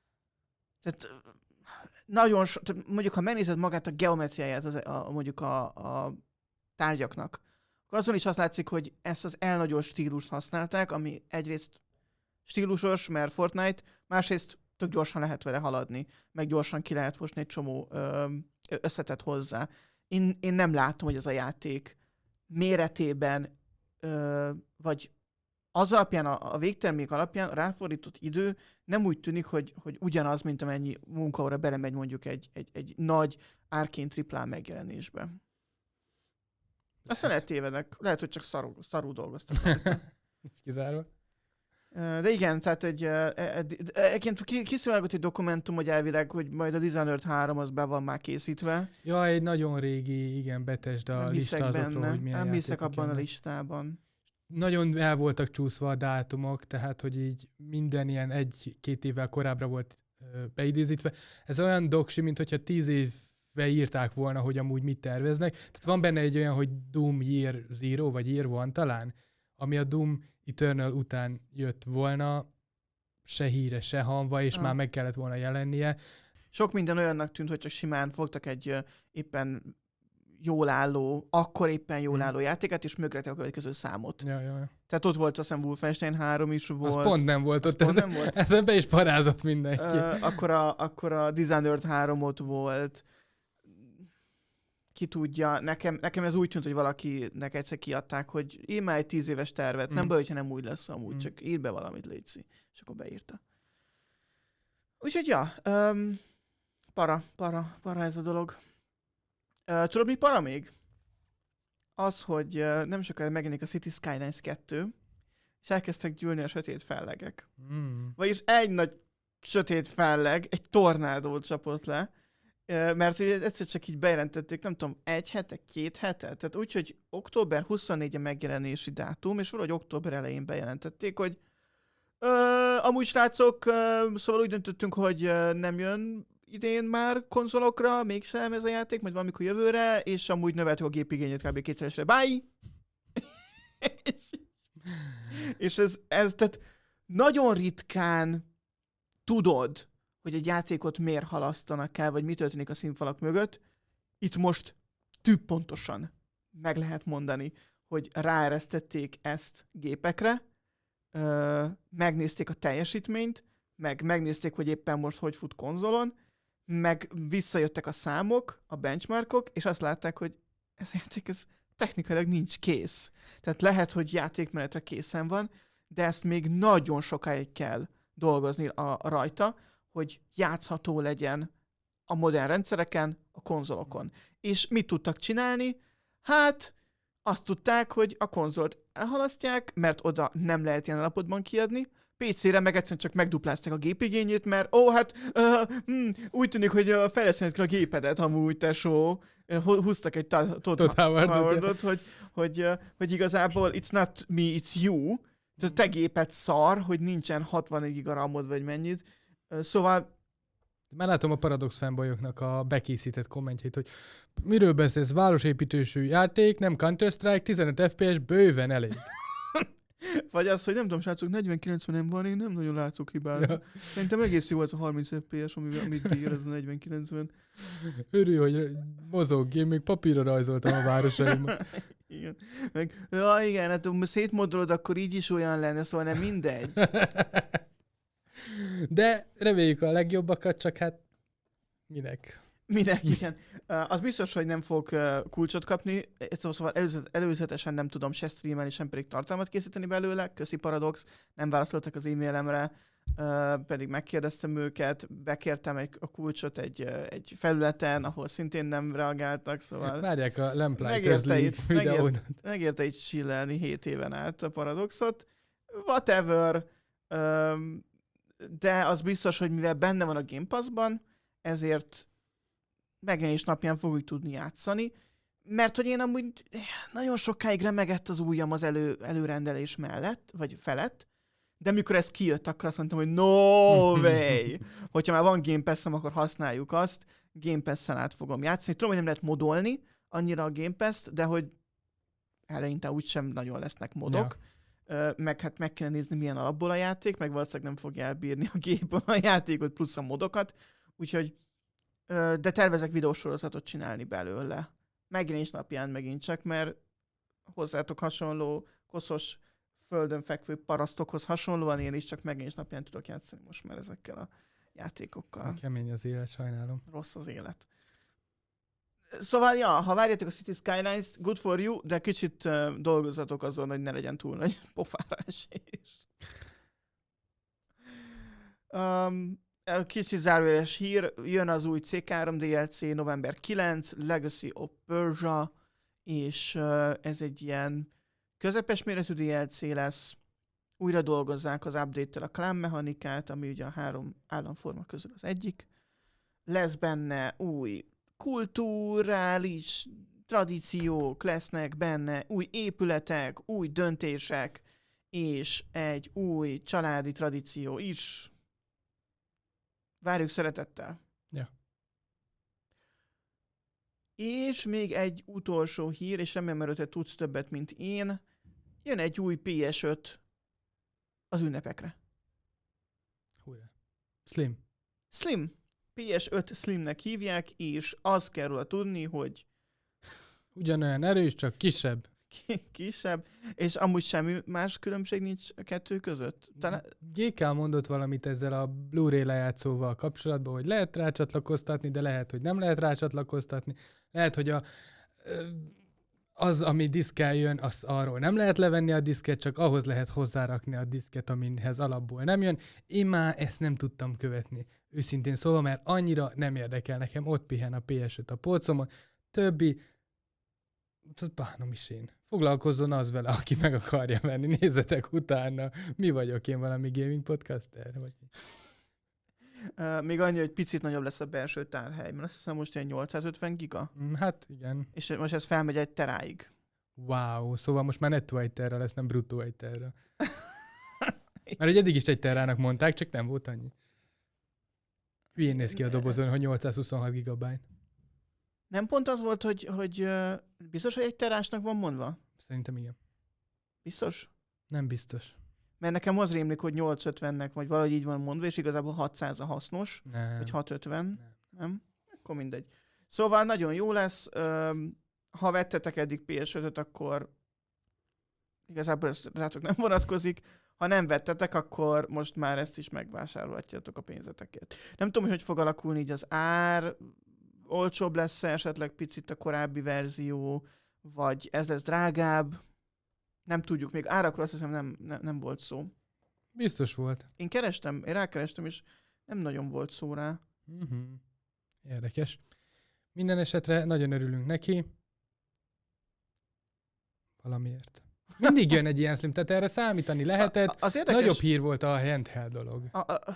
Tehát nagyon so, tehát mondjuk, ha megnézed magát a geometriáját az, a, mondjuk a, a tárgyaknak, akkor azon is azt látszik, hogy ezt az elnagyolt stílust használták, ami egyrészt stílusos, mert Fortnite, másrészt tök gyorsan lehet vele haladni, meg gyorsan ki lehet fosni egy csomó ö, összetett hozzá. Én, én nem látom, hogy ez a játék méretében, ö, vagy az alapján, a, a végtermék alapján a ráfordított idő nem úgy tűnik, hogy, hogy ugyanaz, mint amennyi munkaóra belemegy mondjuk egy, egy, egy nagy Arkane triplá megjelenésbe. Aztán lehet tévedek. Lehet, hogy csak szarul, szarul dolgoztak. Kizárva. De igen, tehát egy, egyébként kiszivárgott egy dokumentum, hogy elvileg, hogy majd a Dishonored három az be van már készítve. Ja, egy nagyon régi, igen, Bethesda nem lista azokról, benne. hogy milyen Nem hiszek játékok abban jönnek. a listában. Nagyon el voltak csúszva a dátumok, tehát hogy így minden ilyen egy-két évvel korábbra volt ö, beidézítve. Ez olyan doksi, mint hogyha tíz évve írták volna, hogy amúgy mit terveznek. Tehát van benne egy olyan, hogy Doom Year Zero, vagy Year One talán, ami a Doom Eternal után jött volna, se híre, se hanva, és ah. már meg kellett volna jelennie. Sok minden olyannak tűnt, hogy csak simán fogtak egy uh, éppen jól álló, akkor éppen jól álló hmm. játékát, és mögretek a következő számot. Ja, ja, ja. Tehát ott volt azt hiszem Wolfenstein három is volt. Az pont nem volt az ott, ezen, nem volt. ezen be is parázott mindenki. Uh, akkor, a, akkor a Dishonored három ott volt. Ki tudja, nekem, nekem ez úgy tűnt, hogy valakinek egyszer kiadták, hogy ír már egy tíz éves tervet, mm. nem baj, hogyha nem úgy lesz amúgy, mm. csak ír be valamit, létszi. És akkor beírta. Úgyhogy ja, um, para, para, para ez a dolog. Uh, tudod, mi para még? Az, hogy uh, nem sokára megjelenik a City Skylines kettő, és elkezdtek gyűlni a sötét fellegek. Mm. Vagyis egy nagy sötét felleg, egy tornádót csapott le, mert egyszer csak így bejelentették, nem tudom, egy hete, két hete, tehát úgy, hogy október huszonnegyedike megjelenési dátum, és valahogy október elején bejelentették, hogy ö, amúgy srácok, ö, szóval úgy döntöttünk, hogy ö, nem jön idén már konzolokra, mégsem ez a játék, majd valamikor jövőre, és amúgy növeltük a gépigényét kb. Kétszeresre. Bye! És ez, ez, tehát nagyon ritkán tudod, hogy egy játékot miért halasztanak el, vagy mi történik a színfalak mögött. Itt most tűp pontosan meg lehet mondani, hogy ráeresztették ezt gépekre, ö, megnézték a teljesítményt, meg megnézték, hogy éppen most hogy fut konzolon, meg visszajöttek a számok, a benchmarkok, és azt látták, hogy ez a játék ez technikailag nincs kész. Tehát lehet, hogy játékmenetre készen van, de ezt még nagyon sokáig kell dolgozni a, a rajta, hogy játszható legyen a modern rendszereken, a konzolokon. És mit tudtak csinálni? Hát azt tudták, hogy a konzolt elhalasztják, mert oda nem lehet ilyen állapotban kiadni, pé cére meg egyszerűen csak megduplázták a gépigényét, mert ó, hát uh, hm, úgy tűnik, hogy uh, fejlesztenek kell a gépedet amúgy, tesó. Uh, húztak egy Todd Howardot, hogy, hogy, uh, hogy igazából it's not me, it's you. Tehát te géped szar, hogy nincsen hatvan giga RAM-od, vagy mennyit. Uh, szóval... Már látom a Paradox fanboyoknak a bekészített kommentjét, hogy miről beszélsz, városépítősű játék, nem Counter-Strike, tizenöt ef pé es bőven elég. Vagy az, hogy nem tudom, srácok, negyven kilencvenen van, én nem nagyon látok hibát. Ja. Szerintem egész jó az a harminc ef pé es, amit bír ez a negyven kilencven. Örülj, hogy mozog, én még papírra rajzoltam a városaimban. Igen. Meg, ja, igen, hát ha szétmodolod, akkor így is olyan lenne, szóval nem mindegy. De reméljük a legjobbakat, csak hát minek? Minek, igen. Uh, az biztos, hogy nem fog uh, kulcsot kapni, szóval előzet, előzetesen nem tudom se streamelni, sem pedig tartalmat készíteni belőle. Köszi Paradox, nem válaszoltak az e-mailemre, uh, pedig megkérdeztem őket, bekértem egy, a kulcsot egy, uh, egy felületen, ahol szintén nem reagáltak, szóval... Várják a Lamplighters League videót. Megérte így chillelni hét éven át a Paradoxot. Whatever. Um, de az biztos, hogy mivel benne van a Game Pass-ban, ezért megjelenés napján fogjuk tudni játszani, mert hogy én amúgy nagyon sokáig remegett az ujjam az elő, előrendelés mellett, vagy felett, de mikor ez kijött, akkor azt mondtam, hogy no way! Hogyha már van Game Pass-em, akkor használjuk azt, Game Pass-en át fogom játszani. Tudom, hogy nem lehet modolni annyira a Game Pass-t, de hogy eleinte úgysem nagyon lesznek modok. Ja. Meg hát meg kell nézni, milyen alapból a játék, meg valószínűleg nem fogja elbírni a gép a játékot plusz a modokat, úgyhogy de tervezek videósorozatot csinálni belőle. Megjelenés napján megint csak, mert hozzátok hasonló koszos földön fekvő parasztokhoz hasonlóan én is csak megjelenés napján tudok játszani most már ezekkel a játékokkal. Kemény az élet, sajnálom. Rossz az élet. Szóval, ja, ha várjátok a City Skylines, good for you, de kicsit uh, dolgozzatok azon, hogy ne legyen túl nagy pofára esés. Um, kicsi zárójeles hír, jön az új cé három dé el cé november kilencedike, Legacy of Persia, és uh, ez egy ilyen közepes méretű dé el cé lesz. Újra dolgozzák az update-tel a clan mechanikát, ami ugye a három államforma közül az egyik. Lesz benne új kulturális tradíciók, lesznek benne új épületek, új döntések, és egy új családi tradíció is. Várjuk szeretettel. Ja. És még egy utolsó hír, és remélem, hogy te tudsz többet, mint én. Jön egy új pé es öt az ünnepekre. Hurrá. Slim. Slim. pé es öt Slimnek hívják, és azt kell róla tudni, hogy Ugyanolyan erős, csak kisebb. kisebb, és amúgy semmi más különbség nincs a kettő között. Talán... gé ká mondott valamit ezzel a Blu-ray lejátszóval kapcsolatban, hogy lehet rácsatlakoztatni, de lehet, hogy nem lehet rácsatlakoztatni. Lehet, hogy a, az, ami diszkel jön, az arról nem lehet levenni a diszket, csak ahhoz lehet hozzárakni a diszket, amihez alapból nem jön. Én már ezt nem tudtam követni. Őszintén szóval, mert annyira nem érdekel nekem, ott pihen a pé es öt a polcomon. Többi, bánom is én. Foglalkozzon az vele, aki meg akarja venni. Nézzetek utána. Mi vagyok én, valami gaming podcaster? Vagy... Uh, még annyi, hogy picit nagyobb lesz a belső tárhely, mert azt hiszem most ilyen nyolcszázötven giga. Mm, hát igen. És most ez felmegy egy teráig. Wow, szóval most már nettó egy terra lesz, nem bruttó egy terra. Mert eddig is egy terrának mondták, csak nem volt annyi. Hülyén néz ki a dobozon, hogy nyolcszázhuszonhat gigabyte. Nem pont az volt, hogy, hogy uh, biztos, hogy egy terásnak van mondva? Szerintem igen. Biztos? Nem biztos. Mert nekem az rémlik, hogy nyolcszázötvennek, vagy valahogy így van mondva, és igazából hatszáz a hasznos, Nem. vagy hatszázötven. Nem. Nem? Akkor mindegy. Szóval nagyon jó lesz. Um, ha vettetek eddig pé es ötöt, akkor igazából ez rátok nem vonatkozik. Ha nem vettetek, akkor most már ezt is megvásárolhatjátok a pénzeteket. Nem tudom, hogy hogy fog alakulni így az ár, olcsóbb lesz esetleg picit a korábbi verzió, vagy ez lesz drágább. Nem tudjuk, még árakról azt hiszem nem, ne, nem volt szó. Biztos volt. Én kerestem, én rákerestem, és nem nagyon volt szó rá. Uh-huh. Érdekes. Minden esetre nagyon örülünk neki. Valamiért. Mindig jön egy ilyen Slim, tehát erre számítani lehetett. A, az érdekes... Nagyobb hír volt a handheld dolog. A, a...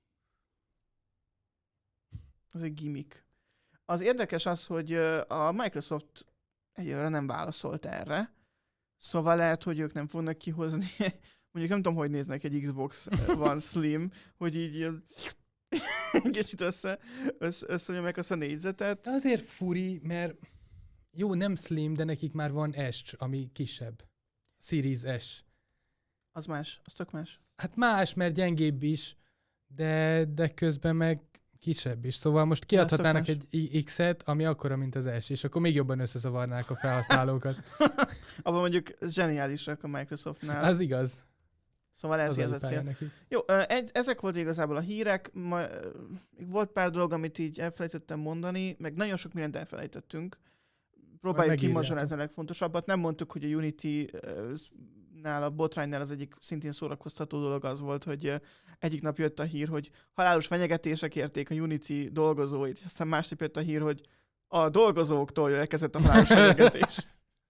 Az egy gimmick. Az érdekes az, hogy a Microsoft egyelőre nem válaszolt erre, szóval lehet, hogy ők nem fognak kihozni, mondjuk nem tudom, hogy néznek egy Xbox One Slim, hogy így kicsit össze, össze, összenyomják azt a négyzetet. De azért furi, mert jó, nem Slim, de nekik már van S, ami kisebb. Series S. Az más, az tök más. Hát más, mert gyengébb is, de, de közben meg kisebb is. Szóval most kiadhatnának egy X-et, ami akkora, mint az S, és akkor még jobban összezavarnák a felhasználókat. Abban mondjuk zseniálisak a Microsoftnál. Az igaz. Szóval lehet, hogy ez a cél. Neki. Jó, ezek volt igazából a hírek. Ma, volt pár dolog, amit így elfelejtettem mondani, meg nagyon sok mindent elfelejtettünk. Próbáljuk kimazsolázni a legfontosabbat. Nem mondtuk, hogy a Unity-nál, a botránynál az egyik szintén szórakoztató dolog az volt, hogy egyik nap jött a hír, hogy halálos fenyegetések érték a Unity dolgozóit, és aztán másnap jött a hír, hogy a dolgozóktól elkezdett a halálos fenyegetés.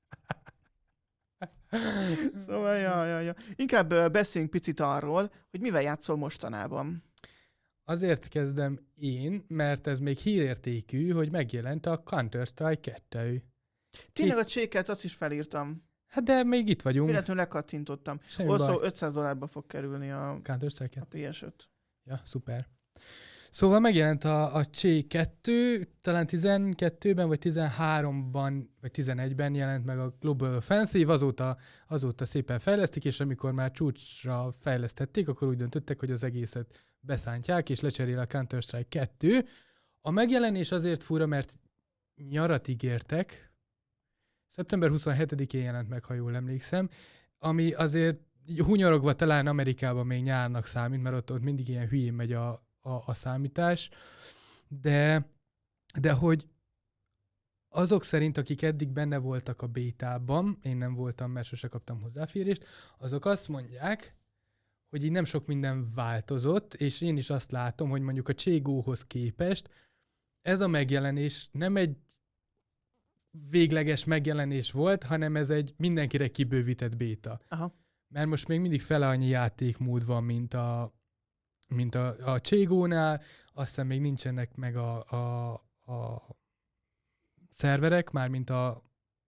Szóval, ja, ja, ja. Inkább beszéljünk picit arról, hogy mivel játszol mostanában. Azért kezdem én, mert ez még hírértékű, hogy megjelent a Counter-Strike kettő. Tényleg a cséket, azt is felírtam. Hát de még itt vagyunk. Véletlenül lekattintottam. Oszó ötszáz dollárba fog kerülni a, Counter-Strike a pé es öt. Ja, szuper. Szóval megjelent a, a C kettő, talán tizenkettőben, vagy tizenháromban, vagy tizenegyben jelent meg a Global Offensive, azóta, azóta szépen fejlesztik, és amikor már csúcsra fejlesztették, akkor úgy döntöttek, hogy az egészet beszántják, és lecserél a Counter-Strike kettő. A megjelenés azért fura, mert nyarat ígértek. szeptember huszonhetedikén jelent meg, ha jól emlékszem, ami azért hunyorogva talán Amerikában még nyárnak számít, mert ott, ott mindig ilyen hülyén megy a a, a számítás, de, de hogy azok szerint, akik eddig benne voltak a bétában, én nem voltam, mert sose kaptam hozzáférést, azok azt mondják, hogy így nem sok minden változott, és én is azt látom, hogy mondjuk a Cségóhoz képest ez a megjelenés nem egy végleges megjelenés volt, hanem ez egy mindenkire kibővített béta. Aha. Mert most még mindig fele annyi játékmód van, mint a, mint a, a Cségónál, aztán még nincsenek meg a, a, a szerverek, mármint a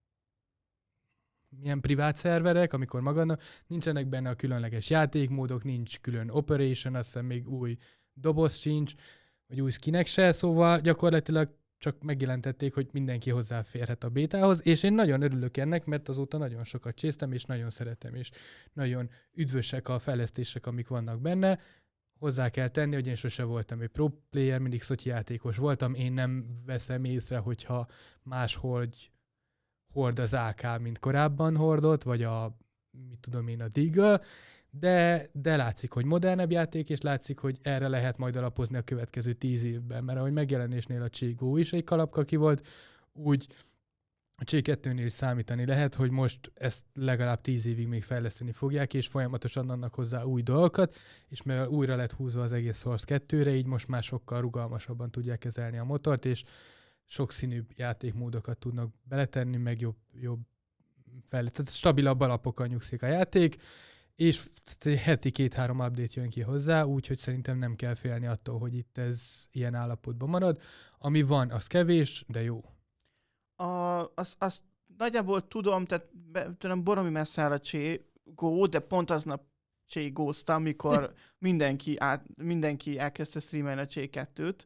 milyen privát szerverek, amikor magadnak, nincsenek benne a különleges játékmódok, nincs külön operation, azt hiszem még új doboz sincs, vagy új skinek se, szóval gyakorlatilag csak megjelentették, hogy mindenki hozzáférhet a bétához, és én nagyon örülök ennek, mert azóta nagyon sokat csésztem, és nagyon szeretem, és nagyon üdvösek a fejlesztések, amik vannak benne. Hozzá kell tenni, hogy én sose voltam egy pro player, mindig szotyi játékos voltam, én nem veszem észre, hogyha máshogy hord az á ká, mint korábban hordott, vagy a, mit tudom én, a Deagle, de, de látszik, hogy modernebb játék, és látszik, hogy erre lehet majd alapozni a következő tíz évben, mert ahogy megjelenésnél a Cségó is egy kalapkaki volt, úgy a Cég kettőnél is számítani lehet, hogy most ezt legalább tíz évig még fejleszteni fogják, és folyamatosan adnak hozzá új dolgokat, és mivel újra lett húzva az egész Source kettőre, így most már sokkal rugalmasabban tudják kezelni a motort, és sokszínűbb játékmódokat tudnak beletenni, meg jobb, jobb fejleszteni. Tehát stabilabb alapokkal nyugszik a játék, és heti két-három update jön ki hozzá, úgyhogy szerintem nem kell félni attól, hogy itt ez ilyen állapotban marad. Ami van, az kevés, de jó. A, azt, azt nagyjából tudom, tehát be, tudom, baromi messze áll a Cségó, de pont aznap Cségóztam, amikor mindenki, át, mindenki elkezdte streamelni a Cég kettőt.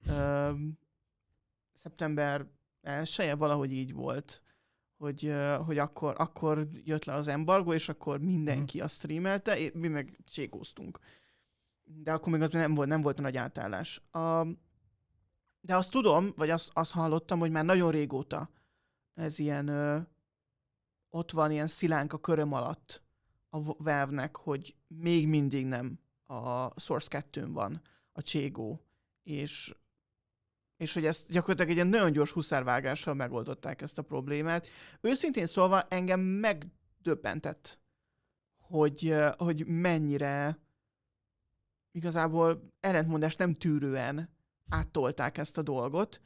Um, szeptember elseje valahogy így volt, hogy, uh, hogy akkor, akkor jött le az embargo, és akkor mindenki mm. azt streamelte, és mi meg Cségóztunk. De akkor még az nem volt, nem volt a nagy átállás. A, de azt tudom, vagy azt, azt hallottam, hogy már nagyon régóta ez ilyen, ö, ott van ilyen szilánk a köröm alatt a Valve-nek, hogy még mindig nem a Source kettőn van a Cségó, és, és hogy ezt gyakorlatilag egy ilyen nagyon gyors huszárvágással megoldották ezt a problémát. Őszintén szólva engem megdöbbentett, hogy, hogy mennyire igazából ellentmondás nem tűrően áttolták ezt a dolgot,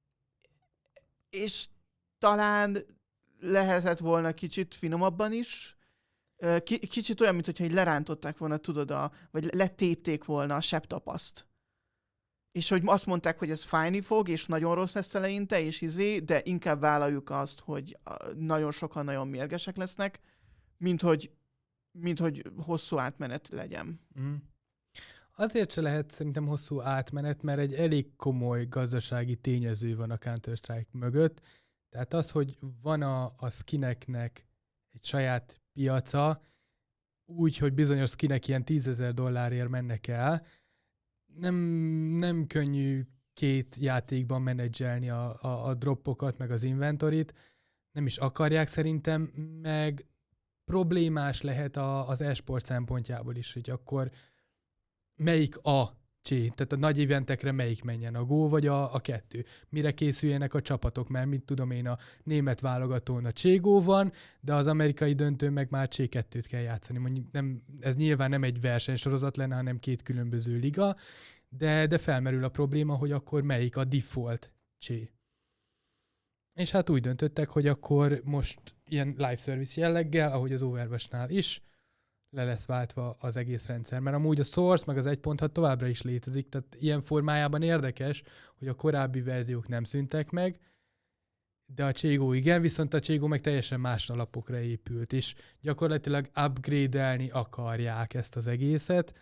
és talán lehetett volna kicsit finomabban is, K- kicsit olyan, mintha lerántották volna, tudod, a, vagy letépték volna a septapaszt. És hogy azt mondták, hogy ez fájni fog, és nagyon rossz lesz eleinte, és izé, de inkább vállaljuk azt, hogy nagyon sokan nagyon mérgesek lesznek, mint hogy, mint hogy hosszú átmenet legyen. Mm. Azért se lehet szerintem hosszú átmenet, mert egy elég komoly gazdasági tényező van a Counter-Strike mögött. Tehát az, hogy van a, a skineknek egy saját piaca, úgy, hogy bizonyos skinek ilyen tízezer dollárért mennek el, nem, nem könnyű két játékban menedzselni a, a, a droppokat, meg az inventorit, nem is akarják szerintem, meg problémás lehet a, az e-sport szempontjából is, hogy akkor melyik a csé, tehát a nagy eventekre melyik menjen, a Go vagy a, a kettő. Mire készüljenek a csapatok, mert mint tudom én, a német válogatón a Cségó van, de az amerikai döntőn meg már Csé kettőt kell játszani. Mondjuk nem, ez nyilván nem egy versenysorozat lenne, hanem két különböző liga, de, de felmerül a probléma, hogy akkor melyik a default Csé. És hát úgy döntöttek, hogy akkor most ilyen live service jelleggel, ahogy az Overwatch-nál is, le lesz váltva az egész rendszer. Mert amúgy a Source meg az egy pont hat továbbra is létezik, tehát ilyen formájában érdekes, hogy a korábbi verziók nem szűntek meg, de a Cségó igen, viszont a Cségó meg teljesen más alapokra épült, és gyakorlatilag upgrade-elni akarják ezt az egészet,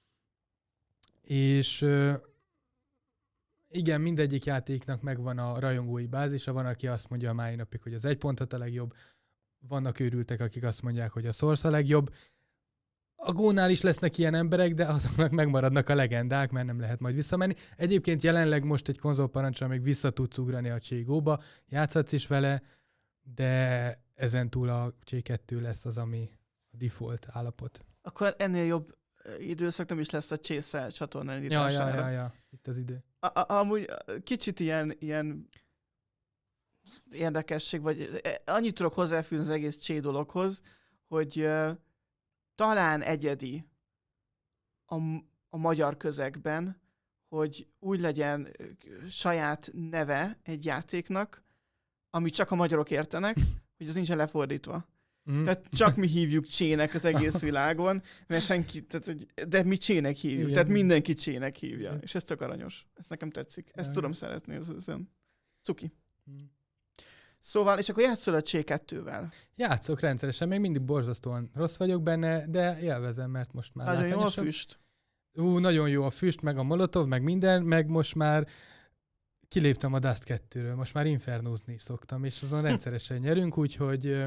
és igen, mindegyik játéknak megvan a rajongói bázisa, van, aki azt mondja a mai napig, hogy az egy pont hat a legjobb, vannak őrültek, akik azt mondják, hogy a Source a legjobb. A Gónál is lesznek ilyen emberek, de azoknak megmaradnak a legendák, mert nem lehet majd visszamenni. Egyébként jelenleg most egy konzolparancsra még vissza tudsz ugrani a Cségóba, játszhatsz is vele, de ezentúl a Csé kettő lesz az, ami a default állapot. Akkor ennél jobb időszak nem is lesz a Csésze csatornán Ja, indítására. ja, ja, ja, itt az idő. A- a- amúgy kicsit ilyen, ilyen érdekesség, vagy annyit tudok hozzáfűzni az egész Csé dologhoz, hogy uh, talán egyedi a, a magyar közegben, hogy úgy legyen saját neve egy játéknak, amit csak a magyarok értenek, hogy az nincsen lefordítva. Mm. Tehát csak mi hívjuk Csének az egész világon, mert senki, tehát, hogy, de mi Csének hívjuk, igen. Tehát mindenki Csének hívja, igen. És ez tök aranyos. Ez nekem tetszik. Ezt igen. tudom szeretni, ez, ez cuki. Mm. Szóval, és akkor játszol a Csé kettővel. Játszok rendszeresen, még mindig borzasztóan rossz vagyok benne, de élvezem, mert most már nagyon jó a füst. Ú, nagyon jó a füst, meg a molotov, meg minden, meg most már kiléptem a Dust kettőről, most már infernózni szoktam, és azon rendszeresen nyerünk, úgyhogy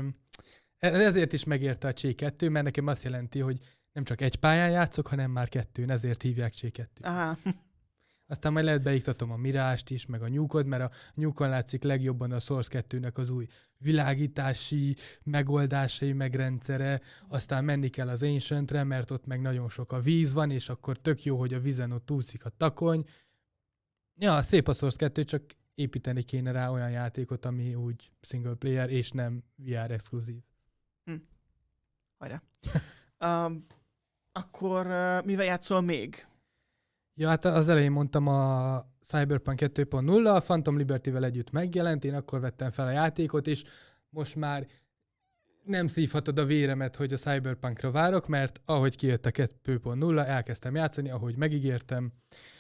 ezért is megérte a Csé kettő, mert nekem azt jelenti, hogy nem csak egy pályán játszok, hanem már kettőn, ezért hívják Csé kettő. Aha. Aztán majd lehet beiktatom a Mirást is, meg a Nukot, mert a Nukon látszik legjobban a Source kettőnek az új világítási megoldásai, meg rendszere, aztán menni kell az Ancientre, mert ott meg nagyon sok a víz van, és akkor tök jó, hogy a vízen ott úszik a takony. Ja, szép a Source kettő, csak építeni kéne rá olyan játékot, ami úgy single player, és nem vé er exkluzív. Hm. Hajrá. um, akkor uh, mivel játszol még? Ja, hát az elején mondtam, a Cyberpunk kettő pont nulla, a Phantom Liberty-vel együtt megjelent, én akkor vettem fel a játékot, és most már nem szívhatod a véremet, hogy a Cyberpunkra várok, mert ahogy kijött a kettő pont nulla, elkezdtem játszani, ahogy megígértem,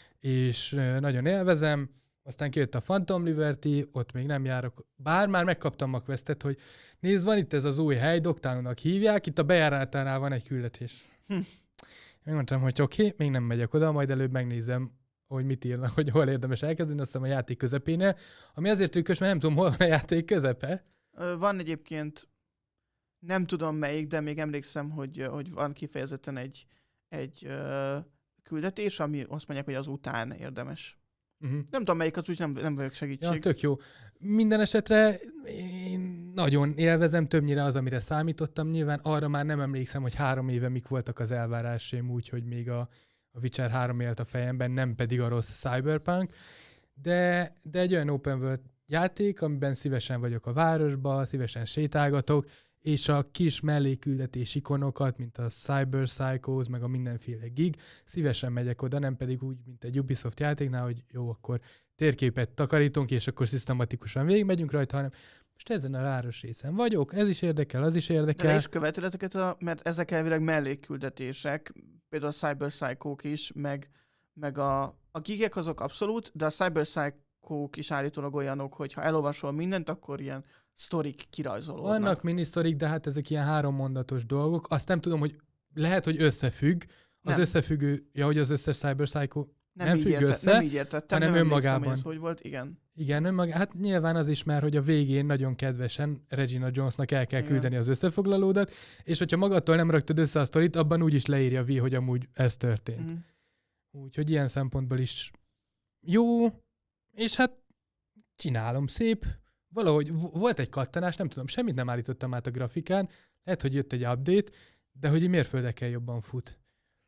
és nagyon élvezem. Aztán kijött a Phantom Liberty, ott még nem járok, bár már megkaptam a questet, hogy nézd, van itt ez az új hely, Dogtownnak hívják, itt a bejárátánál van egy küldetés. Hm. Megmondtam, hogy oké, okay, még nem megyek oda, majd előbb megnézem, hogy mit írnak, hogy hol érdemes elkezdeni, azt hiszem a játék közepénél, ami azért trükkös, mert nem tudom, hol van a játék közepe. Van egyébként, nem tudom melyik, de még emlékszem, hogy, hogy van kifejezetten egy, egy uh, küldetés, ami azt mondják, hogy az után érdemes. Uh-huh. Nem tudom melyik, az úgy nem, nem vagyok segítség. Ja, tök jó. Minden esetre én nagyon élvezem, többnyire az, amire számítottam. Nyilván arra már nem emlékszem, hogy három éve mik voltak az elvárásaim, úgyhogy még a, a Witcher három élt a fejemben, nem pedig a rossz Cyberpunk. De, de egy olyan open world játék, amiben szívesen vagyok a városba, szívesen sétálgatok, és a kis melléküldetés ikonokat, mint a Cyber Psychos, meg a mindenféle gig, szívesen megyek oda, nem pedig úgy, mint egy Ubisoft játéknál, hogy jó, akkor térképet takarítunk, és akkor szisztematikusan végigmegyünk rajta, hanem most ezen a ráros részen vagyok, ez is érdekel, az is érdekel. De is követed ezeket, a, mert ezek elvileg mellékküldetések, például a Cyber Psychok is, meg, meg a, a gigek azok abszolút, de a Cyber Psychok is állítólag olyanok, hogy ha elolvasol mindent, akkor ilyen sztorik kirajzolódnak. Vannak minisztorik, de hát ezek ilyen hárommondatos dolgok. Azt nem tudom, hogy lehet, hogy összefügg. Az nem. Összefüggő, ja, hogy az összes Cyber Psycho nem, nem függ érte, össze, nem így értettem, hanem nem önmagában. Hogy ez hogy volt, igen. Igen, önmagában. Hát nyilván az is már, hogy a végén nagyon kedvesen Regina Jonesnak el kell igen. küldeni az összefoglalódat, és hogyha magadtól nem raktad össze a sztorit, abban úgy is leírja V, hogy amúgy ez történt. Mm. Úgyhogy ilyen szempontból is jó, és hát csinálom szép. Valahogy volt egy kattanás, nem tudom, semmit nem állítottam át a grafikán, lehet, hogy jött egy update, de hogy mérföldekkel jobban fut.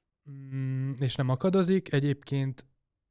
Mm, és nem akadozik. Egyébként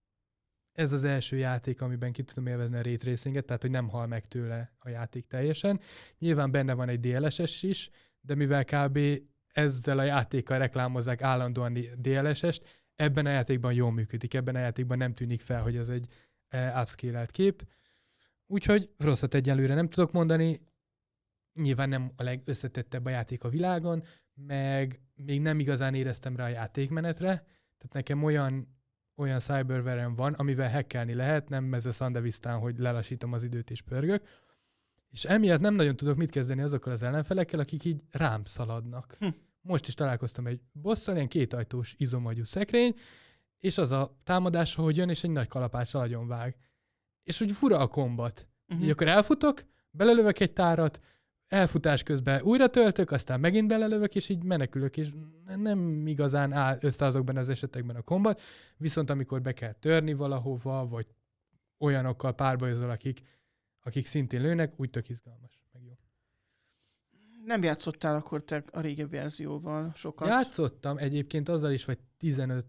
ez az első játék, amiben ki tudom élvezni a ray tracinget, tehát hogy nem hal meg tőle a játék teljesen. Nyilván benne van egy dé el es-es is, de mivel kb. Ezzel a játékkal reklámozzák állandóan dé el es-est, ebben a játékban jól működik, ebben a játékban nem tűnik fel, hogy ez egy upscale-elt kép. Úgyhogy rosszat egyelőre nem tudok mondani, nyilván nem a legösszetettebb a játék a világon, meg még nem igazán éreztem rá a játékmenetre, tehát nekem olyan, olyan cyberverem van, amivel hackelni lehet, nem ez a Sandevistán, hogy lelassítom az időt és pörgök, és emiatt nem nagyon tudok mit kezdeni azokkal az ellenfelekkel, akik így rám szaladnak. Hm. Most is találkoztam egy bosszal, ilyen kétajtós izomagyú szekrény, és az a támadás, hogy jön, és egy nagy kalapáccsal agyon vág. És úgy fura a kombat. Uh-huh. Így akkor elfutok, belelövök egy tárat, elfutás közben újra töltök, aztán megint belelövök, és így menekülök, és nem igazán áll össze azokban az esetekben a kombat, viszont amikor be kell törni valahova, vagy olyanokkal párbajozol, akik, akik szintén lőnek, úgy tök izgalmas. Meg jó. Nem játszottál akkor te a régebbi verzióval sokat? Játszottam egyébként azzal is, vagy tizenöt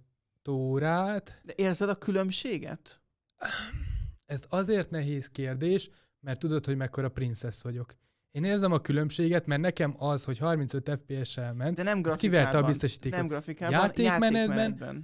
órát. De érzed a különbséget? Ez azért nehéz kérdés, mert tudod, hogy mekkora princesz vagyok. Én érzem a különbséget, mert nekem az, hogy harmincöt ef pé es-sel ment, de nem ez kiverte a grafikában, biztosítékot. nem grafikában, Játékmenetben, játékmenetben.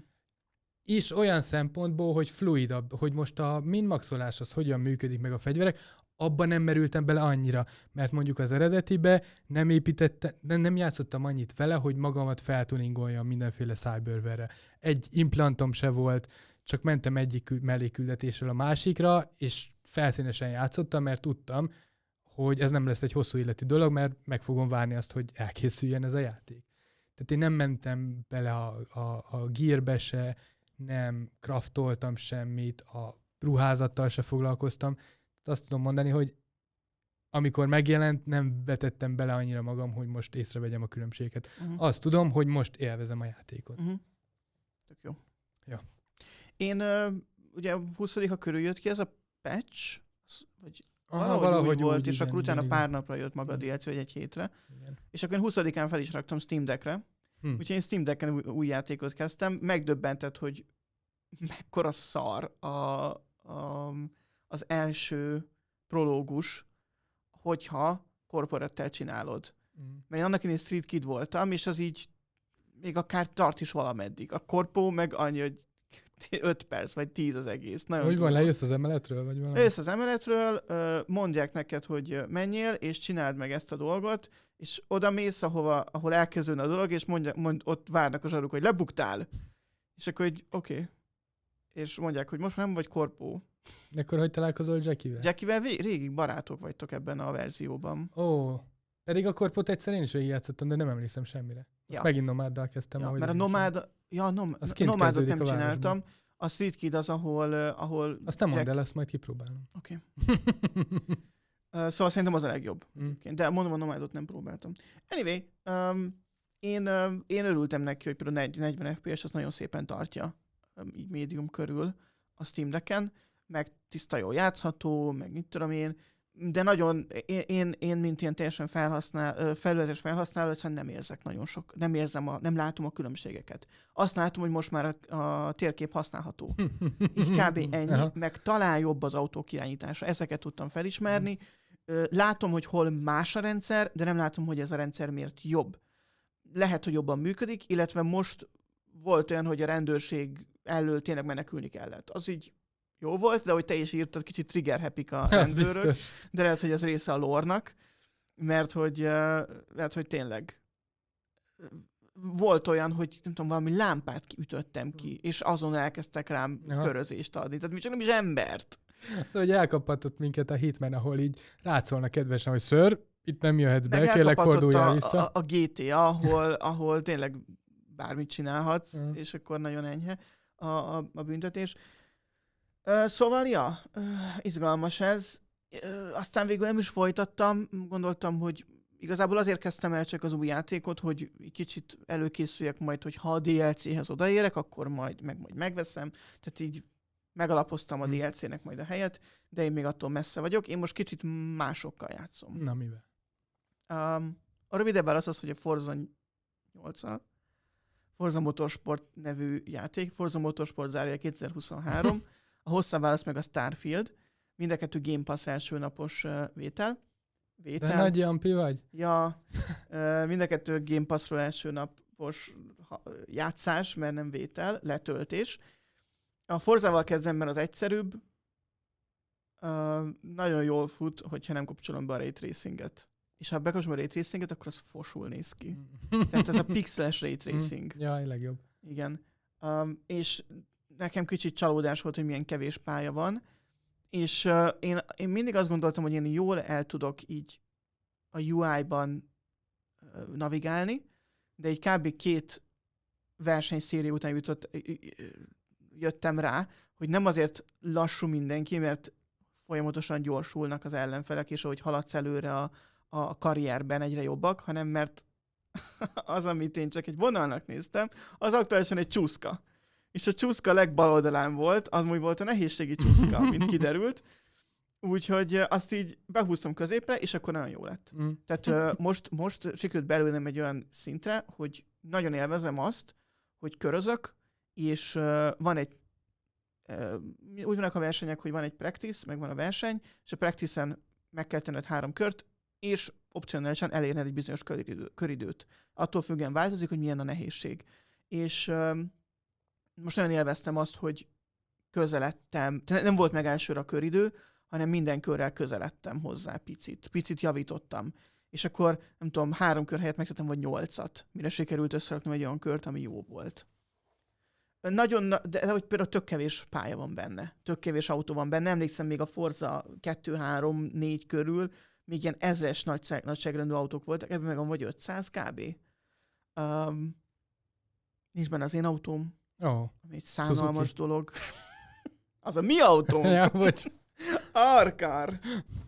és olyan szempontból, hogy fluidabb, hogy most a min-maxolás az hogyan működik meg a fegyverek, abban nem merültem bele annyira, mert mondjuk az eredetibe nem építettem, nem játszottam annyit vele, hogy magamat feltuningoljam mindenféle cyberverre. Egy implantom se volt, csak mentem egyik melléküldetésről a másikra, és felszínesen játszottam, mert tudtam, hogy ez nem lesz egy hosszú életű dolog, mert meg fogom várni azt, hogy elkészüljen ez a játék. Tehát én nem mentem bele a, a, a gearbe se, nem craftoltam semmit, a ruházattal se foglalkoztam. Tehát azt tudom mondani, hogy amikor megjelent, nem vetettem bele annyira magam, hogy most észrevegyem a különbséget. Uh-huh. Azt tudom, hogy most élvezem a játékot. Uh-huh. Tök jó. Ja. Én uh, ugye huszadika körül jött ki ez a patch, vagy Aha, valahogy, valahogy úgy volt, úgy, és igen, akkor utána igen, pár igen. napra jött maga a dé el cé, vagy egy hétre. Igen. És akkor én huszadikán fel is raktam Steam Deckre, hm. úgyhogy én Steam Decken új, új játékot kezdtem. Megdöbbentett, hogy mekkora szar a, a, az első prológus, hogyha korporattel csinálod. Mm. Mert én annak én Street Kid voltam, és az így még akár tart is valameddig. A korpó meg annyi, hogy öt perc, vagy tíz az egész. Nagyon hogy van, durva. lejössz az emeletről? Vagy valami? Lejössz az emeletről, mondják neked, hogy menjél, és csináld meg ezt a dolgot, és oda mész, ahova, ahol elkezdődne a dolog, és mondja, mond, ott várnak a zsaruk, hogy lebuktál. És akkor, hogy oké. Okay. És mondják, hogy most már nem vagy korpó. De akkor hogy találkozol Jackivel? Jackivel vé- régig barátok vagytok ebben a verzióban. Ó, pedig a korpót egyszer én is végigjátszottam, de nem emlékszem semmire. Ja. Megint nomáddal kezdtem. Ja, ahogy mert a nomád, ja, nom, nomádot nem csináltam. A Street Kid az, ahol... Uh, ahol azt nem Jack... mondd el, azt majd kipróbálom. Oké. Okay. uh, szóval szerintem az a legjobb. Mm. De mondom, a nomádot nem próbáltam. Anyway, um, én, uh, én örültem neki, hogy például negyven ef pé es az nagyon szépen tartja um, így médium körül a Steam Decken, meg tiszta jól játszható, meg mit tudom én, de nagyon, én, én, én mint ilyen teljesen felhasznál, felületes felhasználó, egyszerűen nem érzek nagyon sok, nem érzem, a, nem látom a különbségeket. Azt látom, hogy most már a, a térkép használható. Így kb. Ennyi, aha. Meg talán jobb az autók irányítása. Ezeket tudtam felismerni. Látom, hogy hol más a rendszer, de nem látom, hogy ez a rendszer miért jobb. Lehet, hogy jobban működik, illetve most volt olyan, hogy a rendőrség elől tényleg menekülni kellett. Az így jó volt, de hogy te is írtad, kicsit trigger happy a rendőrök, de lehet, hogy ez része a lore-nak, mert hogy, mert hogy tényleg volt olyan, hogy nem tudom, valami lámpát ütöttem ki, és azon elkezdtek rám aha. körözést adni. Tehát mi csak nem is embert. Szóval, hogy elkaphatott minket a Hitman, ahol így rátszolnak kedvesen, hogy ször, itt nem jöhetsz be, kérlek forduljál vissza. A, a gé té á, ahol, ahol tényleg bármit csinálhatsz, uh-huh. és akkor nagyon enyhe a, a, a büntetés. Uh, szóval, ja, uh, izgalmas ez. Uh, aztán végül nem is folytattam. Gondoltam, hogy igazából azért kezdtem el csak az új játékot, hogy kicsit előkészüljek majd, hogy ha a dé el céhez odaérek, akkor majd, meg, majd megveszem. Tehát így megalapoztam a dé el cének majd a helyet, de én még attól messze vagyok. Én most kicsit másokkal játszom. Na, mivel? Um, a rövidebb válasz az, hogy a Forza nyolccal. Forza Motorsport nevű játék. Forza Motorsport zárja kétezer-huszonhárom. A hosszabb válasz meg a Starfield. Mind a kettő Game Pass első napos uh, vétel. vétel. De nagy jampi vagy? Ja, uh, mind a kettő Game Passról első napos ha, játszás, mert nem vétel, letöltés. A Forzával kezdem, mert az egyszerűbb. Uh, nagyon jól fut, hogyha nem kapcsolom be a Ray Tracinget. És ha bekapcsolom a Ray Tracinget, akkor az fosul néz ki. Tehát ez a pixeles Ray Tracing. Jaj, legjobb. Igen. Um, és nekem kicsit csalódás volt, hogy milyen kevés pálya van, és uh, én, én mindig azt gondoltam, hogy én jól el tudok így a u i-ban uh, navigálni, de egy kb. Két versenyszéria után jutott, jöttem rá, hogy nem azért lassú mindenki, mert folyamatosan gyorsulnak az ellenfelek, és ahogy haladsz előre a, a karrierben egyre jobbak, hanem mert az, amit én csak egy vonalnak néztem, az aktuálisan egy csúszka. És a csúszka legbal oldalán volt, az úgy volt a nehézségi csúszka, mint kiderült. Úgyhogy azt így behúztam középre, és akkor nagyon jó lett. Mm. Tehát uh, most, most sikerült belőlem egy olyan szintre, hogy nagyon élvezem azt, hogy körözök, és uh, van egy uh, úgy vannak a versenyek, hogy van egy practice, meg van a verseny, és a practice-en meg kell tenned három kört, és opcionálisan elérned egy bizonyos köridő, köridőt. Attól függően változik, hogy milyen a nehézség. És uh, most nagyon élveztem azt, hogy közeledtem, nem volt meg elsőre a köridő, hanem minden körrel közeledtem hozzá picit. Picit javítottam. És akkor, nem tudom, három kör helyett megtettem vagy nyolcat, mire sikerült összeraknom egy olyan kört, ami jó volt. Nagyon, de, de hogy például tök kevés pálya van benne. Tök kevés autó van benne. Emlékszem még a Forza kettő három négy körül, még ilyen ezres nagy, nagyságrendű autók voltak, ebben meg van vagy ötszáz kb. Um, nincs benne az én autóm, Oh, ami egy szánalmas Suzuki. dolog. Az a mi autóm? ja, bocs. Arkar.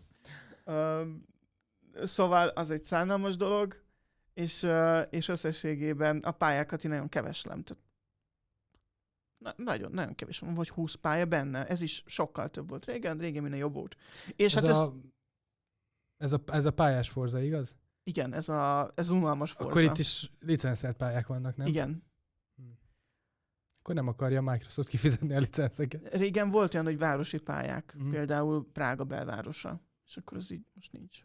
Um, szóval az egy szánalmas dolog, és, uh, és összességében a pályákat én nagyon keveslem. Tehát na, nagyon, nagyon kevés van, vagy húsz pálya benne. Ez is sokkal több volt. Régen, régen minden jobb volt. És Ez, hát a, ez, ez, a, ez a pályás Forza, igaz? igen, ez a ez unalmas Forza. Akkor itt is licenszelt pályák vannak, nem? Igen. Akkor nem akarja Microsoft kifizetni a licenszeket. Régen volt olyan, hogy városi pályák, Mhm. például Prága belvárosa. És akkor az így most nincs.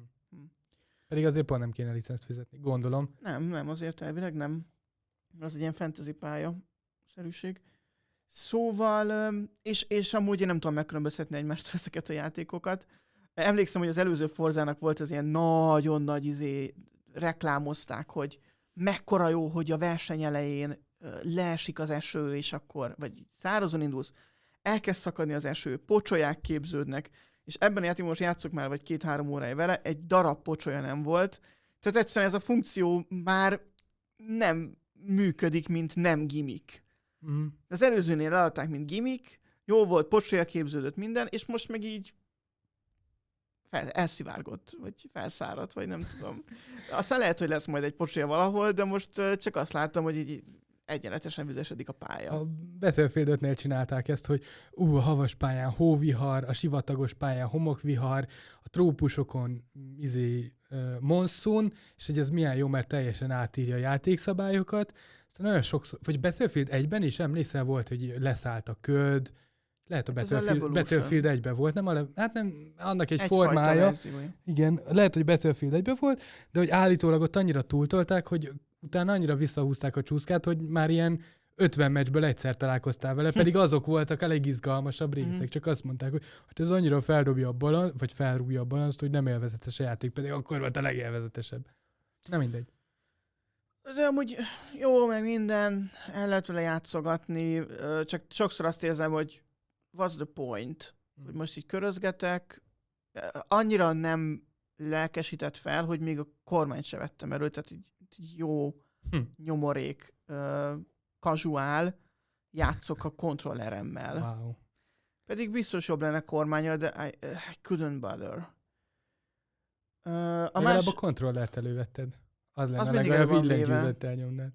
Pedig azért pont nem kéne licenzt fizetni, gondolom. Nem, nem, azért elvileg nem. Az egy ilyen fantasy pálya szerűség. Szóval, öm, és, és amúgy én nem tudom megkülönböztetni egymást ezeket a játékokat. Emlékszem, hogy az előző Forzának volt az ilyen nagyon nagy izé, reklámozták, hogy mekkora jó, hogy a verseny elején ö, leesik az eső, és akkor, vagy szárazon indulsz, elkezd szakadni az eső, pocsolyák képződnek, és ebben a játékban most játszok már vagy két-három órája vele, egy darab pocsolya nem volt. Tehát egyszerűen ez a funkció már nem működik, mint nem gimmick. Mm. Az előzőnél eladták, mint gimmick, jó volt, pocsolya képződött minden, és most meg így fel, elszivárgott, vagy felszáradt, vagy nem tudom. Aztán lehet, hogy lesz majd egy pocsolya valahol, de most uh, csak azt láttam, hogy így egyenletesen vizesedik a pálya. A Battlefield ötnél csinálták ezt, hogy ú, a havas pályán hóvihar, a sivatagos pályán homokvihar, a trópusokon izé, uh, monszun, és hogy ez milyen jó, mert teljesen átírja a játékszabályokat. Aztán nagyon sokszor, vagy Battlefield egyben is emlékszel volt, hogy leszállt a köd, lehet a Hát ez a Battlefield, Levolution. Battlefield egyben volt, nem? A le, hát nem, annak egy Egyfajta formája. verziója. Igen, lehet, hogy Battlefield egyben volt, de hogy állítólag ott annyira túltolták, hogy utána annyira visszahúzták a csúszkát, hogy már ilyen ötven meccsből egyszer találkoztál vele, pedig azok voltak a legizgalmasabb részek. Csak azt mondták, hogy hát ez annyira feldobja a balansz, vagy felrúgja a balanszt, hogy nem élvezetes a játék, pedig akkor volt a legélvezetesebb. Nem mindegy. De amúgy jó, meg minden, el lehet vele játszogatni, ö, csak sokszor azt érzem, hogy what's the point? Hogy most így körözgetek, annyira nem lelkesített fel, hogy még a kormányt se vettem erről, tehát így, így jó Hm. nyomorék, ö, casual játszok a kontrolleremmel. Wow. Pedig biztos jobb lenne kormányra, de I, I couldn't bother. Ö, a Legalább más... a kontrollert elővetted. Az lenne Az mindig legalább elő van véve. billentyűzettel nyomnád.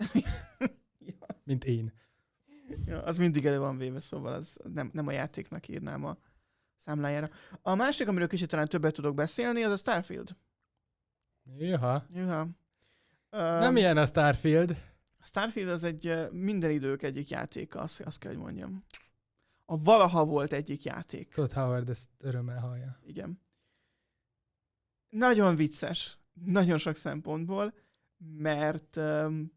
ja. Mint én. Ja, az mindig elő van véve, szóval az nem, nem a játéknak írnám a számlájára. A másik, amiről kicsit talán többet tudok beszélni, az a Starfield. Jöha. Juha. Um, Nem ilyen a Starfield. A Starfield az egy uh, minden idők egyik játéka, azt, azt kell, hogy mondjam. A valaha volt egyik játék. Todd Howard ezt örömmel hallja. Igen. Nagyon vicces. Nagyon sok szempontból, mert um,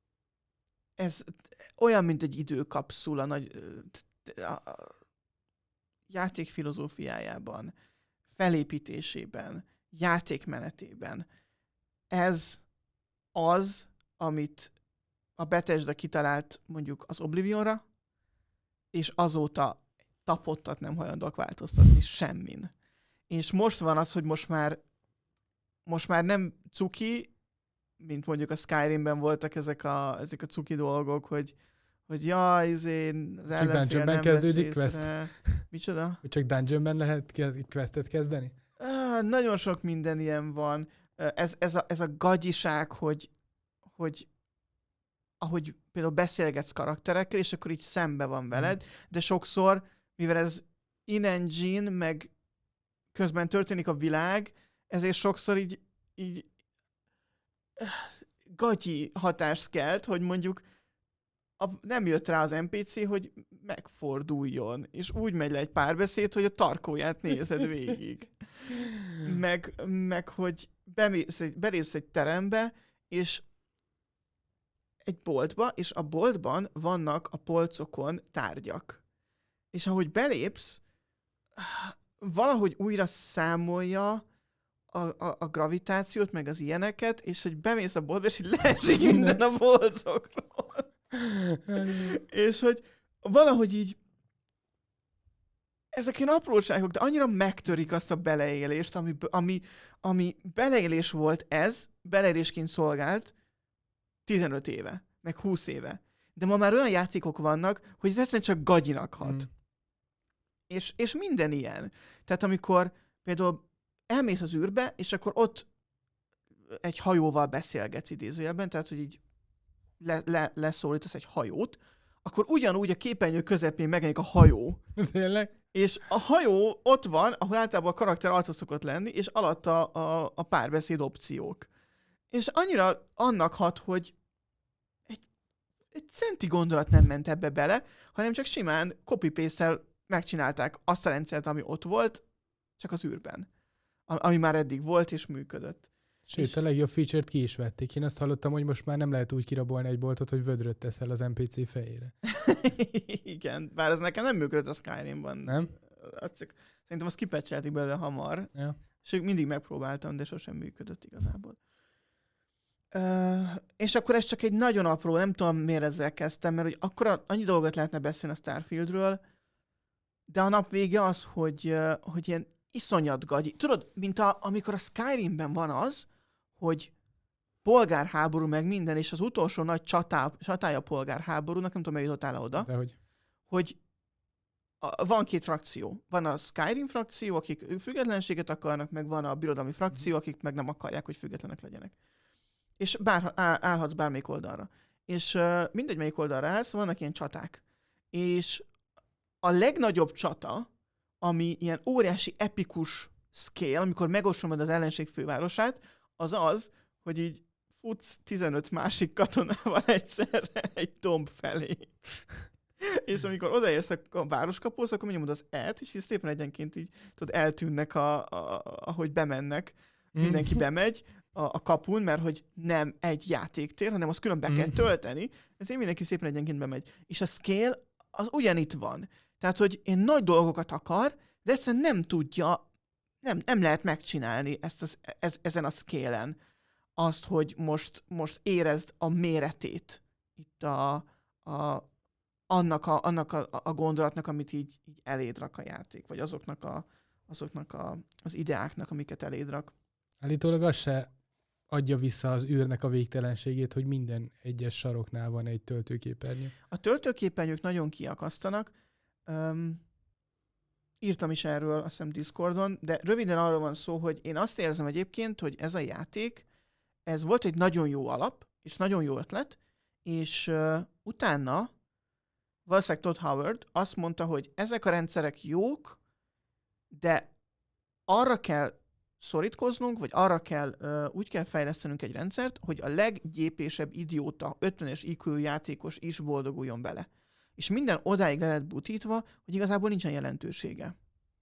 ez olyan, mint egy időkapszula nagy, a, a játék filozófiájában, felépítésében, játékmenetében. Ez az, amit a Bethesda kitalált mondjuk az Oblivionra, és azóta tapottat nem hajlandóak változtatni semmin. És most van az, hogy most már most már nem cuki, mint mondjuk a Skyrimben voltak ezek a, ezek a cuki dolgok, hogy, hogy jaj, izé, az ellenfél dungeonben nem kezdődik vesz quest? észre. Micsoda? Hogy csak dungeonben lehet ke- questet kezdeni? Ah, nagyon sok minden ilyen van. Ez, ez, a, ez a gagyiság, hogy, hogy ahogy például beszélgetsz karakterekkel, és akkor így szembe van veled, de sokszor, mivel ez in-engine, meg közben történik a világ, ezért sokszor így, így gagyi hatást kelt, hogy mondjuk a, nem jött rá az en pé cé, hogy megforduljon, és úgy megy le egy párbeszéd, hogy a tarkóját nézed végig. Meg, meg hogy bemész egy, belépsz egy terembe, és egy boltba, és a boltban vannak a polcokon tárgyak. És ahogy belépsz, valahogy újra számolja a, a, a gravitációt, meg az ilyeneket, és hogy bemész a boltba, és így leesik minden a polcokról. És hogy valahogy így ezek ilyen apróságok, de annyira megtörik azt a beleélést, ami, ami, ami beleélés volt ez, beleélésként szolgált tizenöt éve, meg húsz éve. De ma már olyan játékok vannak, hogy ez egyszerűen csak gagyinak hat. Mm. És, és minden ilyen. Tehát amikor például elmész az űrbe, és akkor ott egy hajóval beszélgetsz idézőjelben, tehát hogy így le, le, leszólítasz egy hajót, akkor ugyanúgy a képernyő közepén megjelenik a hajó. Tényleg? És a hajó ott van, ahol általában a karakter arca szokott lenni, és alatta a, a párbeszéd opciók. És annyira annak hat, hogy egy, egy centi gondolat nem ment ebbe bele, hanem csak simán copy-paste-tel megcsinálták azt a rendszert, ami ott volt, csak az űrben. Ami már eddig volt és működött. Sőt, és a legjobb feature-t ki is vették. Én azt hallottam, hogy most már nem lehet úgy kirabolni egy boltot, hogy vödröt teszel az en pé cé fejére. Igen, bár ez nekem nem működött a Skyrimban. Nem? Az csak, szerintem azt kipecselték belőle hamar. Ja. És mindig megpróbáltam, de sosem működött igazából. Uh, és akkor ez csak egy nagyon apró, nem tudom miért ezzel kezdtem, mert hogy akkor annyi dolgot lehetne beszélni a Starfieldről, de a nap vége az, hogy, uh, hogy ilyen iszonyat gagyi. Tudod, mint a, amikor a Skyrimben van az, hogy polgárháború meg minden, és az utolsó nagy csatá, csatája polgárháborúnak, nem tudom, eljutottál oda, Dehogy. hogy a, van két frakció. Van a Skyrim frakció, akik függetlenséget akarnak, meg van a birodalmi frakció, akik meg nem akarják, hogy függetlenek legyenek. És bár, állhatsz bármelyik oldalra. És uh, mindegy, melyik oldalra állsz, vannak ilyen csaták. És a legnagyobb csata, ami ilyen óriási, epikus scale, amikor megostromod az ellenség fővárosát, az az, hogy így futsz tizenöt másik katonával egyszerre egy domb felé. És amikor odaérsz a városkapóhoz, akkor nyomod az E-t, és így szépen egyenként így tudod, eltűnnek, a, a, ahogy bemennek. Mindenki bemegy a, a kapun, mert hogy nem egy játéktér, hanem azt külön be kell tölteni, ezért mindenki szépen egyenként bemegy. És a scale az ugyanitt van. Tehát, hogy én nagy dolgokat akar, de egyszerűen nem tudja, nem, nem lehet megcsinálni ezt az, ez, ezen a scale-en azt, hogy most, most érezd a méretét itt a, a, annak, a, annak a, a gondolatnak, amit így, így eléd rak a játék, vagy azoknak, a, azoknak a, az ideáknak, amiket eléd rak. Állítólag az se adja vissza az űrnek a végtelenségét, hogy minden egyes saroknál van egy töltőképernyő. A töltőképernyők nagyon kiakasztanak. Um, írtam is erről, azt hiszem Discordon, de röviden arról van szó, hogy én azt érzem egyébként, hogy ez a játék, ez volt egy nagyon jó alap, és nagyon jó ötlet, és uh, utána valószínűleg Todd Howard azt mondta, hogy ezek a rendszerek jók, de arra kell szorítkoznunk, vagy arra kell, uh, úgy kell fejlesztenünk egy rendszert, hogy a leggyépésebb idióta ötvenes í kú játékos is boldoguljon bele. És minden odáig le lett butítva, hogy igazából nincsen jelentősége.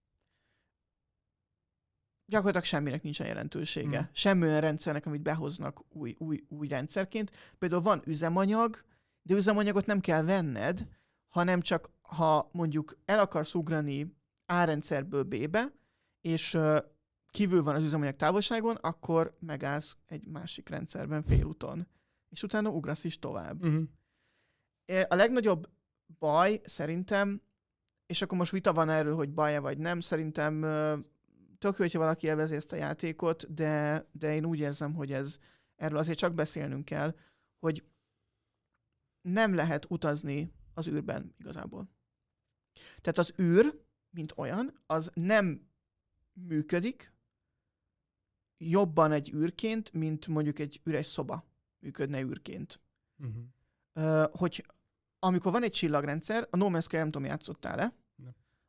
Gyakorlatilag semminek nincsen jelentősége. Hmm. Semmi olyan rendszernek, amit behoznak új, új, új rendszerként. Például van üzemanyag, de üzemanyagot nem kell venned, hanem csak ha mondjuk el akarsz ugrani A rendszerből B-be, és uh, kívül van az üzemanyag távolságon, akkor megállsz egy másik rendszerben félúton. És utána ugrasz is tovább. Uh-huh. A legnagyobb baj szerintem, és akkor most vita van erről, hogy baj-e vagy nem, szerintem tök jó, hogyha valaki élvezi ezt a játékot, de, de én úgy érzem, hogy ez, erről azért csak beszélnünk kell, hogy nem lehet utazni az űrben igazából. Tehát az űr, mint olyan, az nem működik jobban egy űrként, mint mondjuk egy üres szoba működne űrként. Uh-huh. Uh, hogy amikor van egy csillagrendszer, a No Man's Sky, nem tudom, játszottál-e? Nem.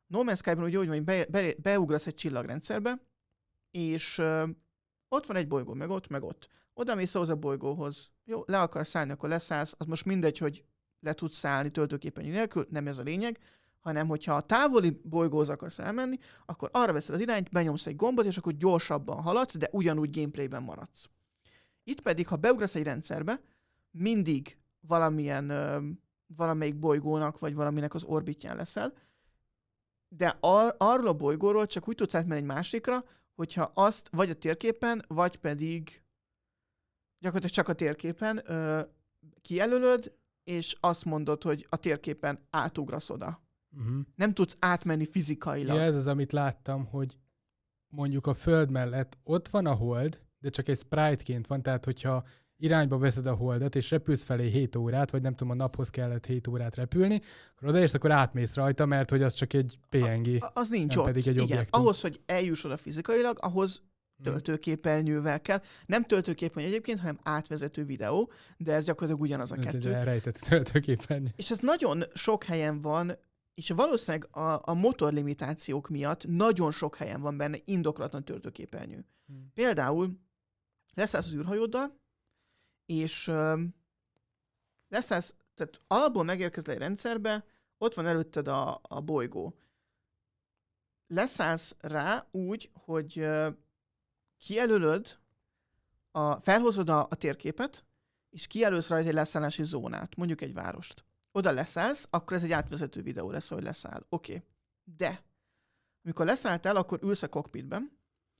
No Man's Sky-ban úgy, hogy be, be, beugrasz egy csillagrendszerbe, és uh, ott van egy bolygó, meg ott, meg ott. Oda mész ahhoz a bolygóhoz. Jó, le akarsz szállni, akkor leszállsz. Az most mindegy, hogy le tudsz szállni töltőképernyő nélkül, nem ez a lényeg, hanem hogyha a távoli bolygóhoz akarsz elmenni, akkor arra veszed az irányt, benyomsz egy gombot, és akkor gyorsabban haladsz, de ugyanúgy gameplayben maradsz. Itt pedig, ha beugrasz egy rendszerbe, mindig valamilyen, ö, valamelyik bolygónak, vagy valaminek az orbitján leszel, de ar- arról a bolygóról csak úgy tudsz átmenni egy másikra, hogyha azt vagy a térképen, vagy pedig gyakorlatilag csak a térképen ö, kijelölöd, és azt mondod, hogy a térképen átugrasz oda. Uh-huh. Nem tudsz átmenni fizikailag. Ja, ez az, amit láttam, hogy mondjuk a Föld mellett ott van a hold, de csak egy sprite-ként van, tehát hogyha irányba veszed a holdat, és repülsz felé hét órát, vagy nem tudom, a naphoz kellett hét órát repülni, akkor odaérsz, akkor átmész rajta, mert hogy az csak egy pé en gé. A, az nincs nem ott. pedig egy Igen, objektum. ahhoz, hogy eljuss oda fizikailag, ahhoz töltőképernyővel kell. Nem töltőképernyő egyébként, hanem átvezető videó, de ez gyakorlatilag ugyanaz a ez kettő. egy elrejtett töltőképernyő. És ez nagyon sok helyen van, és valószínűleg a, a motorlimitációk miatt nagyon sok helyen van benne indokolatlan töltőképernyő. Hmm. Például leszállsz az űrhajóddal, és um, leszállsz, tehát alapból megérkezel egy rendszerbe, ott van előtted a, a bolygó. Leszállsz rá úgy, hogy uh, kijelölöd, a, felhozod a, a térképet, és kijelölsz rajta egy leszállási zónát, mondjuk egy várost. Oda leszállsz, akkor ez egy átvezető videó lesz, hogy leszáll. Oké. Okay. De, amikor leszálltál, akkor ülsz a cockpitben.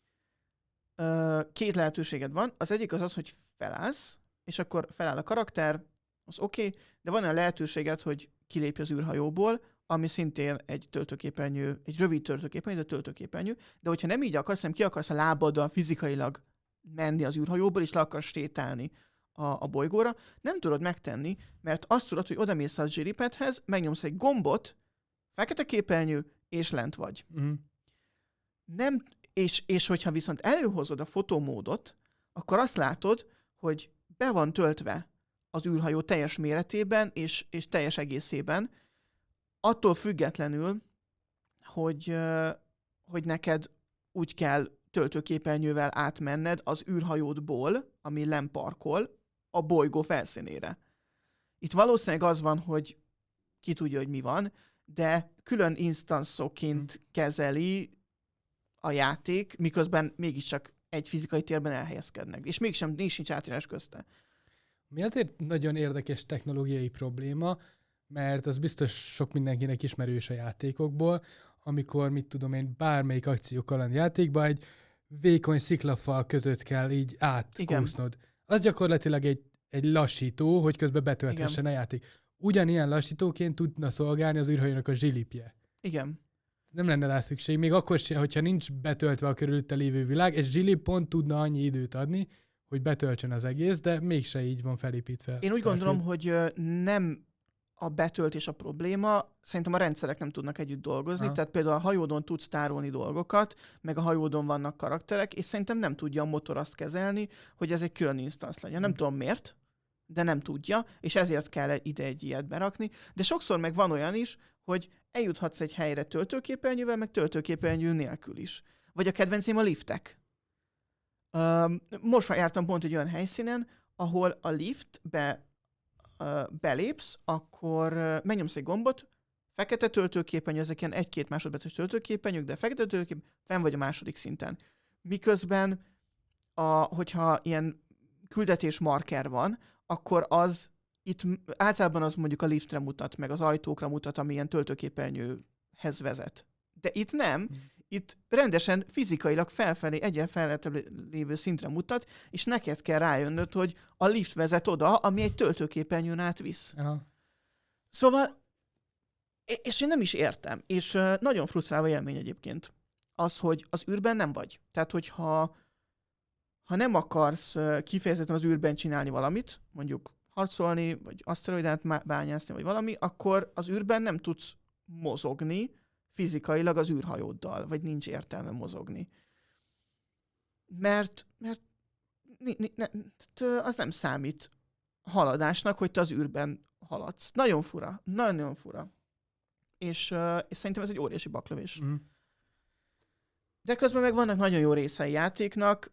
Két lehetőséged van. Az egyik az az, hogy felállsz, és akkor feláll a karakter, az oké, okay, de van olyan lehetőséged, hogy kilépj az űrhajóból, ami szintén egy töltőképernyő, egy rövid töltőképernyő, de töltőképernyő, de hogyha nem így akarsz, hanem ki akarsz a lábaddal fizikailag menni az űrhajóból, és le akarsz sétálni a, a bolygóra, nem tudod megtenni, mert azt tudod, hogy odamész a joypadhez, megnyomsz egy gombot, fekete képernyő, és lent vagy. Mm. Nem, és, és hogyha viszont előhozod a fotomódot, akkor azt látod, hogy be van töltve az űrhajó teljes méretében, és, és teljes egészében, attól függetlenül, hogy, hogy neked úgy kell töltőképernyővel átmenned az űrhajódból, ami lemparkol, a bolygó felszínére. Itt valószínűleg az van, hogy ki tudja, hogy mi van, de külön instanszokként hmm. kezeli a játék, miközben mégiscsak egy fizikai térben elhelyezkednek. És mégsem nincs, nincs átírás közte. Mi azért nagyon érdekes technológiai probléma, mert az biztos sok mindenkinek ismerős a játékokból, amikor, mit tudom én, bármelyik akciókaland játékban egy vékony sziklafal között kell így átkúsznod. Az gyakorlatilag egy, egy lassító, hogy közben betölthessen Igen. a játék. Ugyanilyen lassítóként tudna szolgálni az űrhajónak a zsilipje. Igen. Nem lenne rá szükség, még akkor sem, hogyha nincs betöltve a körülötte lévő világ, egy zsilip pont tudna annyi időt adni, hogy betöltsön az egész, de mégse így van felépítve. Én úgy Starfield. gondolom, hogy nem a betöltés a probléma, szerintem a rendszerek nem tudnak együtt dolgozni, Aha. tehát például a hajódon tudsz tárolni dolgokat, meg a hajódon vannak karakterek, és szerintem nem tudja a motor azt kezelni, hogy ez egy külön instansz legyen. Nem hmm. tudom miért, de nem tudja, és ezért kell ide egy ilyet berakni. De sokszor meg van olyan is, hogy eljuthatsz egy helyre töltőképernyővel, meg töltőképernyő nélkül is. Vagy a kedvencém a liftek. Um, most már jártam pont egy olyan helyszínen, ahol a liftbe uh, belépsz, akkor uh, megnyomsz egy gombot, fekete töltőképernyő, ezek ilyen egy-két másodperces töltőképernyők, de fekete töltőképernyő, fenn vagy a második szinten. Miközben, a, hogyha ilyen küldetés marker van, akkor az itt általában az mondjuk a liftre mutat, meg az ajtókra mutat, ami ilyen töltőképernyőhez vezet. De itt nem, itt rendesen fizikailag felfelé, egyen felfelé lévő szintre mutat, és neked kell rájönnöd, hogy a lift vezet oda, ami egy töltőképernyőn átvisz. Aha. Szóval, és én nem is értem, és nagyon frusztráló élmény egyébként az, hogy az űrben nem vagy. Tehát, hogyha ha nem akarsz kifejezetten az űrben csinálni valamit, mondjuk harcolni, vagy aszteroidát bányászni, vagy valami, akkor az űrben nem tudsz mozogni fizikailag az űrhajóddal, vagy nincs értelme mozogni. Mert, mert ni, ni, ne, az nem számít haladásnak, hogy te az űrben haladsz. Nagyon fura, nagyon fura. és, uh, és szerintem ez egy óriási baklövés. Mm. De közben meg vannak nagyon jó részei játéknak.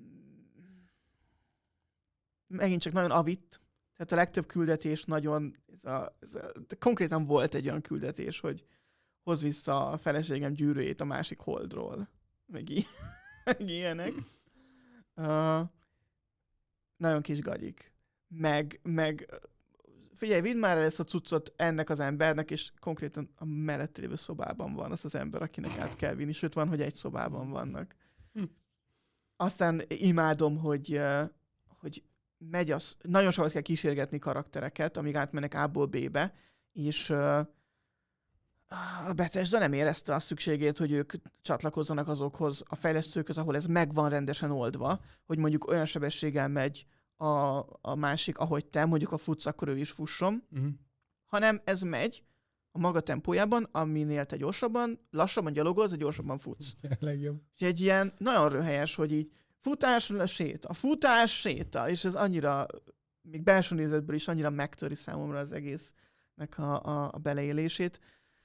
Megint csak nagyon avitt. Tehát a legtöbb küldetés nagyon... Ez a, ez a, konkrétan volt egy olyan küldetés, hogy hozz vissza a feleségem gyűrűjét a másik holdról. Meg, i- meg ilyenek. Uh, nagyon kis gagyik. Meg, meg figyelj, vidd már el ezt a cuccot ennek az embernek, és konkrétan a mellett lévő szobában van az az ember, akinek át kell vinni, sőt van, hogy egy szobában vannak. Hm. Aztán imádom, hogy, hogy megy az, nagyon sokat kell kísérgetni karaktereket, amíg átmennek A-ból B-be, és a Bethesda nem érezte a szükségét, hogy ők csatlakozzanak azokhoz a fejlesztőkhöz, ahol ez meg van rendesen oldva, hogy mondjuk olyan sebességgel megy a, a másik, ahogy te, mondjuk a futsz, akkor ő is fusson, Mm. hanem ez megy a maga tempójában, aminél te gyorsabban, lassabban gyalogolsz, de gyorsabban futsz. A legjobb. És egy ilyen nagyon röhelyes, hogy így futás, séta, futás, séta, és ez annyira, még belső nézetből is annyira megtöri számomra az egésznek a, a, a beleélését.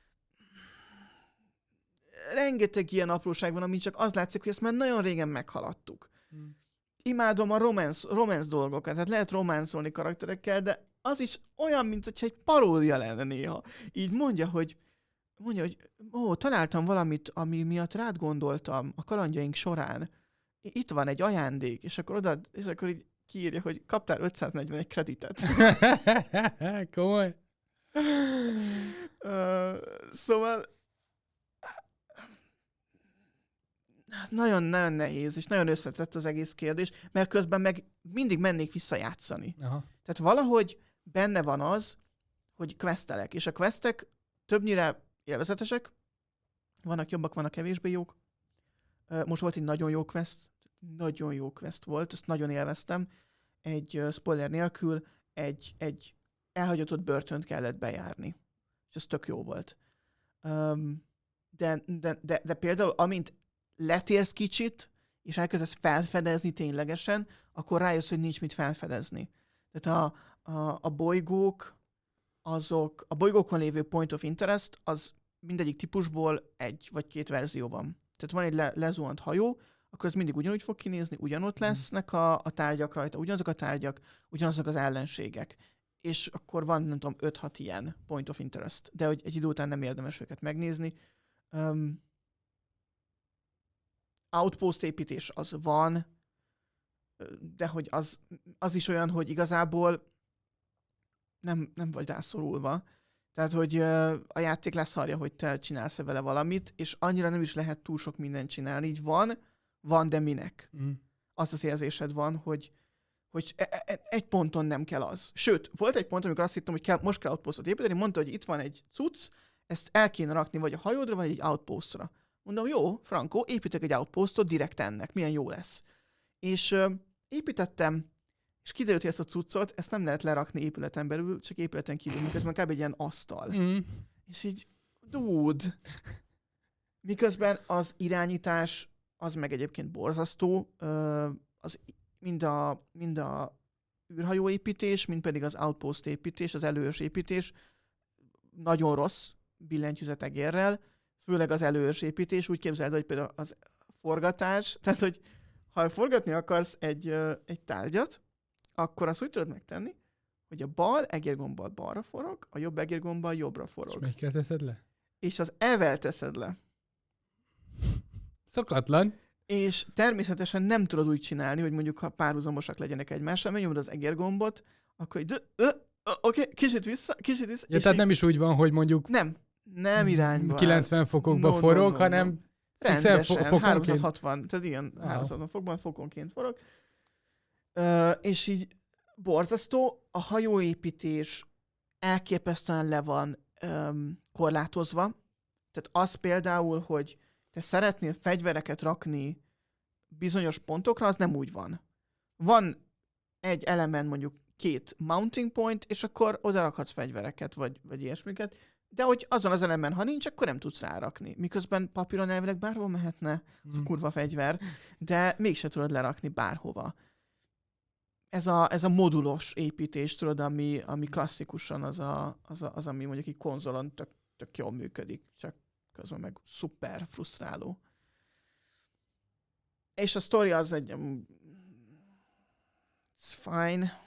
Rengeteg ilyen apróság van, ami csak az látszik, hogy ezt már nagyon régen meghaladtuk. Mm. Imádom a romance, romance dolgokat, tehát lehet románcolni karakterekkel, de az is olyan, mint hogyha egy paródia lenne néha. Így mondja, hogy mondja, hogy ó, találtam valamit, ami miatt rád gondoltam a kalandjaink során. Itt van egy ajándék, és akkor oda, és akkor így kiírja, hogy kaptál ötszáznegyvenegy kreditet. Komoly. uh, szóval nagyon-nagyon nehéz, és nagyon összetett az egész kérdés, mert közben meg mindig mennék visszajátszani. Aha. Tehát valahogy benne van az, hogy questelek, és a questek többnyire élvezetesek, vannak jobbak, vannak kevésbé jók. Most volt egy nagyon jó quest, nagyon jó quest volt, ezt nagyon élveztem. Egy spoiler nélkül egy, egy elhagyatott börtönt kellett bejárni, és ez tök jó volt. De, de, de, de például amint letérsz kicsit, és elkezdesz felfedezni ténylegesen, akkor rájössz, hogy nincs mit felfedezni. Tehát a, a, a bolygók, azok, a bolygókon lévő point of interest, az mindegyik típusból egy vagy két verzió van. Tehát van egy le, lezuhant hajó, akkor ez mindig ugyanúgy fog kinézni, ugyanott lesznek a, a tárgyak rajta, ugyanazok a tárgyak, ugyanazok az ellenségek. És akkor van, nem tudom, öt-hat ilyen point of interest. De hogy egy idő után nem érdemes őket megnézni. Um, outpost építés az van, de hogy az, az is olyan, hogy igazából nem, nem vagy rászorulva. Tehát, hogy uh, a játék leszarja, hogy te csinálsz vele valamit, és annyira nem is lehet túl sok mindent csinálni. Így van, van, de minek? Mm. Azt az érzésed van, hogy, hogy e- e- egy ponton nem kell az. Sőt, volt egy pont, amikor azt hittem, hogy kell, most kell outpostot építeni, mondta, hogy itt van egy cucc, ezt el kéne rakni vagy a hajódra, vagy egy outpostra. Mondom, jó, Franco, építek egy outpostot direkt ennek, milyen jó lesz. És uh, építettem, és kiderült, hogy ezt a cuccot, ezt nem lehet lerakni épületen belül, csak épületen kívül, miközben kb. Egy ilyen asztal. Mm. És így, dude! Miközben az irányítás, az meg egyébként borzasztó, uh, az mind a, mind a űrhajóépítés, mind pedig az outpost építés, az előös építés nagyon rossz billentyűzetegérrel, főleg az előös építés, úgy képzeld, hogy például az forgatás, tehát hogy ha forgatni akarsz egy, egy tárgyat, akkor azt úgy tudod megtenni, hogy a bal egérgombbal balra forog, a jobb egérgombbal jobbra forog. És melyikkel teszed le? És az E-vel teszed le. Szokatlan. És természetesen nem tudod úgy csinálni, hogy mondjuk ha párhuzamosak legyenek egymással, megnyomod az egérgombot, akkor így, oké, okay, kicsit vissza, kicsit vissza. Ja, tehát nem is úgy van, hogy mondjuk nem, nem irányba. kilencven fokokba no, forog, no, no, hanem no. fixen Rendesen, fo- fokonként. háromszázhatvan, tehát igen, Wow. háromszázhatvan fokban, fokonként forog. Uh, és így borzasztó, a hajóépítés elképesztően le van um, korlátozva. Tehát az például, hogy te szeretnél fegyvereket rakni bizonyos pontokra, az nem úgy van. Van egy element, mondjuk két mounting point, és akkor oda rakhatsz fegyvereket, vagy, vagy ilyesmiket, de hogy azon az elemen, ha nincs, akkor nem tudsz rárakni. Miközben papíron elvileg bárhol mehetne, az a kurva fegyver, de mégse tudod lerakni bárhova. Ez a, ez a modulos építés, tudod, ami, ami klasszikusan az, a, az, a, az, ami mondjuk egy konzolon tök, tök jól működik, csak közben meg szuper frusztráló. És a sztori az egy... It's fine.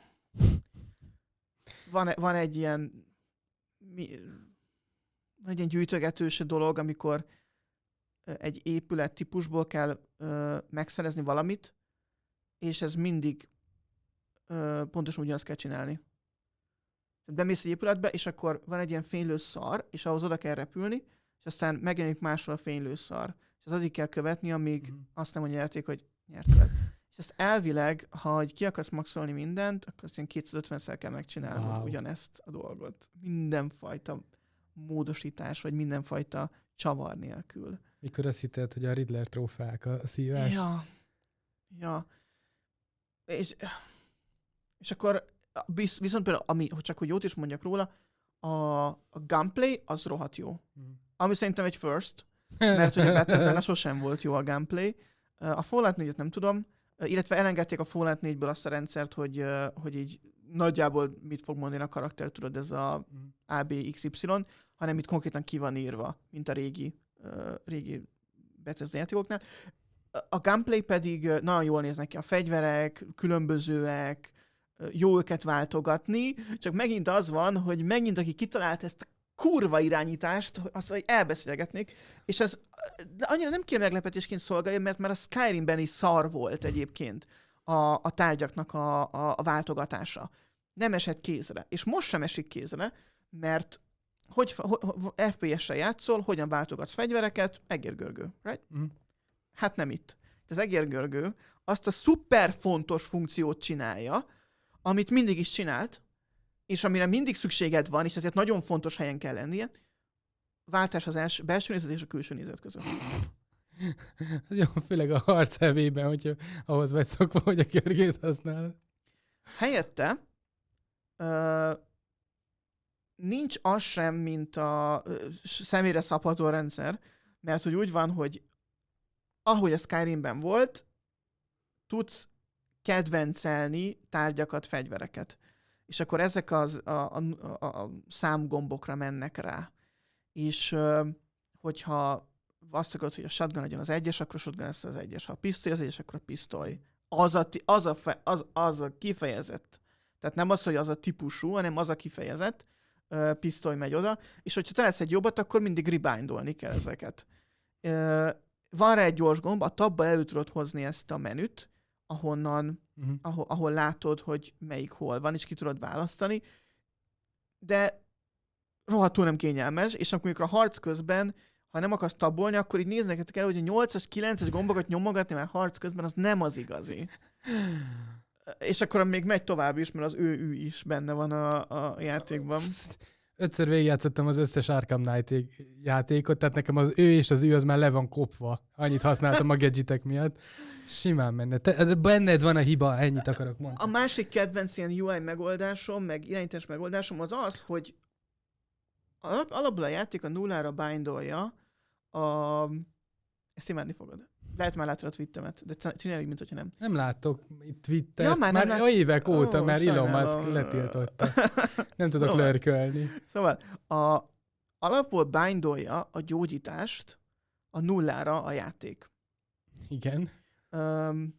Van, van egy ilyen... Mi, van egy ilyen gyűjtögetős dolog, amikor egy épület típusból kell ö, megszerezni valamit, és ez mindig ö, pontosan ugyanazt kell csinálni. Bemész egy épületbe, és akkor van egy ilyen fénylő szar, és ahhoz oda kell repülni, és aztán megjelenik máshol a fénylő szar. És az addig kell követni, amíg mm. azt nem mondja játék, hogy nyertél. És ezt elvileg, ha ki akarsz maxolni mindent, akkor azt kétszázötvenszer kell megcsinálnod wow. ugyanezt a dolgot. Mindenfajta módosítás, vagy mindenfajta csavar nélkül. Mikor azt hitted, hogy a Riddler trófeák a szívás? Ja. Ja. És, és akkor visz, viszont például, ami, hogy csak hogy jót is mondjak róla, a, a gunplay az rohadt jó. Mm. Ami szerintem egy first, mert hogy a Bethesda-nál sosem volt jó a gunplay. A Fallout négyet nem tudom, illetve elengedték a Fallout négyből azt a rendszert, hogy, hogy így nagyjából mit fog mondani a karakter, tudod, ez a á bé iksz ipszilon, hanem itt konkrétan ki van írva, mint a régi, régi Bethesda játékoknál. A gameplay pedig nagyon jól néznek ki, a fegyverek, különbözőek, jó őket váltogatni, csak megint az van, hogy megint aki kitalált ezt a kurva irányítást, azt, hogy elbeszélgetnék, és ez annyira nem kér meglepetésként szolgálja, mert már a Skyrimben is szar volt egyébként a, a tárgyaknak a, a, a váltogatása. Nem esett kézre. És most sem esik kézre, mert hogy, hogy ef pé es-sel játszol, hogyan váltogatsz fegyvereket, egérgörgő, right? Mm. Hát nem itt. Az egérgörgő azt a szuper fontos funkciót csinálja, amit mindig is csinált, és amire mindig szükséged van, és ezért nagyon fontos helyen kell lennie, váltás az els, belső nézet és a külső nézet között. Ez jó, főleg a harc hevében, hogyha ahhoz vagy szokva, hogy a görgét használod. Helyette uh, nincs az sem, mint a uh, személyre szabható rendszer, mert hogy úgy van, hogy ahogy a Skyrimben volt, tudsz kedvencelni tárgyakat, fegyvereket. És akkor ezek az, a, a, a, a számgombokra mennek rá. És hogyha azt akarod, hogy a shotgun legyen az egyes, akkor a shotgun lesz az egyes. Ha a pisztoly az egyes, akkor a pisztoly. Az a, az a, fe, az, az a kifejezett. Tehát nem az, hogy az a típusú, hanem az a kifejezett uh, pisztoly megy oda. És hogyha te lesz egy jobbat, akkor mindig rebindolni kell ezeket. Uh, van rá egy gyors gomb, a tabba elő tudod hozni ezt a menüt, ahonnan, uh-huh. ahol, ahol látod, hogy melyik hol van, és ki tudod választani. De rohadtul nem kényelmes, és akkor amikor a harc közben, ha nem akarsz tabolni, akkor így néznek el, hogy a nyolcas, kilences gombokat nyomogatni már harc közben, az nem az igazi. És akkor még megy tovább is, mert az ő, ő is benne van a, a játékban. Ötször végigjátszottam az összes Arkham Knight játékot, tehát nekem az ő és az ő az már le van kopva. Annyit használtam a gadgetek miatt. Simán menne. Te, benned van a hiba, ennyit akarok mondani. A másik kedvenc ilyen u i megoldásom, meg irányítás megoldásom az az, hogy alap, alapból a játék a nullára bindolja a... Ezt imádni fogod. Lehet már látod a tweetemet, de csinálj, mint hogyha nem. Nem látok itt Twittert. Ja, már már nem látsz... évek óta, oh, mert Elon sajnálom. Musk letiltotta. Nem tudok szóval, lörkölni. Szóval a alapból bindolja a gyógyítást a nullára a játék. Igen. Um,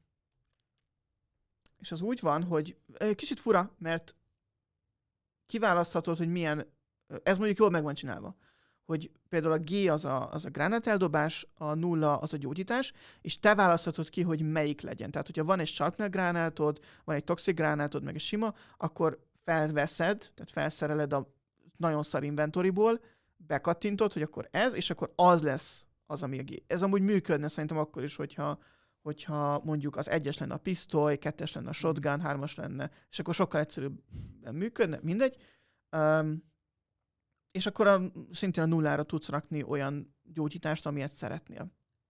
és az úgy van, hogy kicsit fura, mert kiválaszthatod, hogy milyen, ez mondjuk jól meg van csinálva, hogy például a G az a, az a gránáteldobás, a nulla az a gyógyítás, és te választhatod ki, hogy melyik legyen. Tehát, hogyha van egy sharpnel gránátod, van egy toxic gránátod, meg egy sima, akkor felveszed, tehát felszereled a nagyon szar inventoryból, bekattintod, hogy akkor ez, és akkor az lesz az, ami a G. Ez amúgy működne szerintem akkor is, hogyha hogyha mondjuk az egyes lenne a pisztoly, kettes lenne a shotgun, hármas lenne, és akkor sokkal egyszerűbben működne, mindegy. Um, és akkor a, szintén a nullára tudsz rakni olyan gyógyítást, amilyet szeretnél.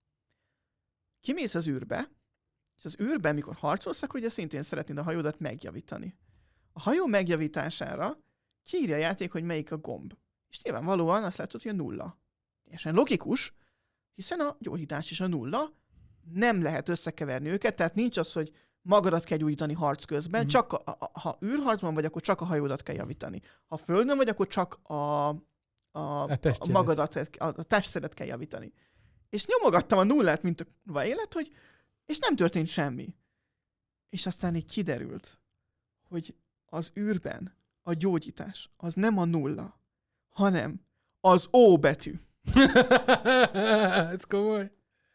Kimész az űrbe, és az űrben, mikor harcolsz, akkor ugye szintén szeretnéd a hajódat megjavítani. A hajó megjavítására kiírja a játék, hogy melyik a gomb. És nyilvánvalóan azt látod, hogy a nulla. Teljesen logikus, hiszen a gyógyítás is a nulla, nem lehet összekeverni őket, tehát nincs az, hogy magadat kell gyújtani harc közben, mm. csak a, a, ha űrharcban vagy, akkor csak a hajódat kell javítani. Ha földön vagy, akkor csak a, a, a, testjedet. a magadat, a, a testedet kell javítani. És nyomogattam a nullát, mint a kurva élet, hogy, és nem történt semmi. És aztán így kiderült, hogy az űrben a gyógyítás az nem a nulla, hanem az O betű. Ez komoly.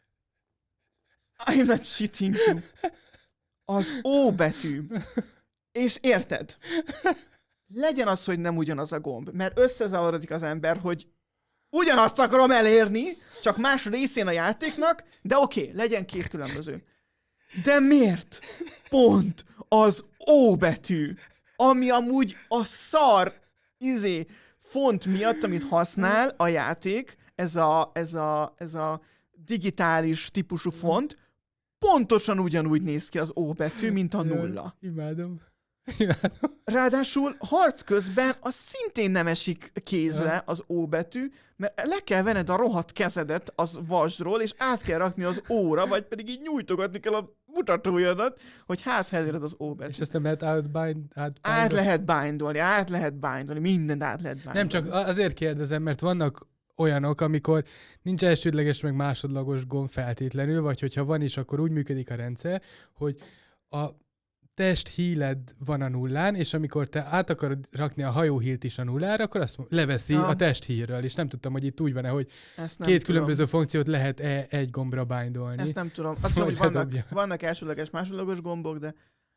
I'm not shitting you. Az O betű. És érted? Legyen az, hogy nem ugyanaz a gomb, mert összezavarodik az ember, hogy ugyanazt akarom elérni, csak más részén a játéknak, de oké, okay, legyen két különböző. De miért pont az O betű, ami amúgy a szar izé, font miatt, amit használ a játék, ez a, ez a, ez a digitális típusú font, pontosan ugyanúgy néz ki az O betű, mint a nulla. Imádom. Imádom. Ráadásul harc közben az szintén nem esik kézre az O betű, mert le kell venned a rohadt kezedet az vasdról, és át kell rakni az óra, vagy pedig így nyújtogatni kell a mutatójadat, hogy hát eléred az O betűt. És ezt nem lehet outbind, outbind Át lehet bindolni, át lehet bindolni, mindent át lehet bindolni. Nem, csak azért kérdezem, mert vannak olyanok, amikor nincs elsődleges meg másodlagos gomb feltétlenül, vagy hogyha van is, akkor úgy működik a rendszer, hogy a test híled van a nullán, és amikor te át akarod rakni a hajóhílt is a nullára, akkor azt leveszi ja. a test hírről, és nem tudtam, hogy itt úgy van-e, hogy két tudom. különböző funkciót lehet -e egy gombra bindolni. Ezt nem tudom. Azt tudom, hogy vannak, vannak elsődleges, másodlagos gombok, de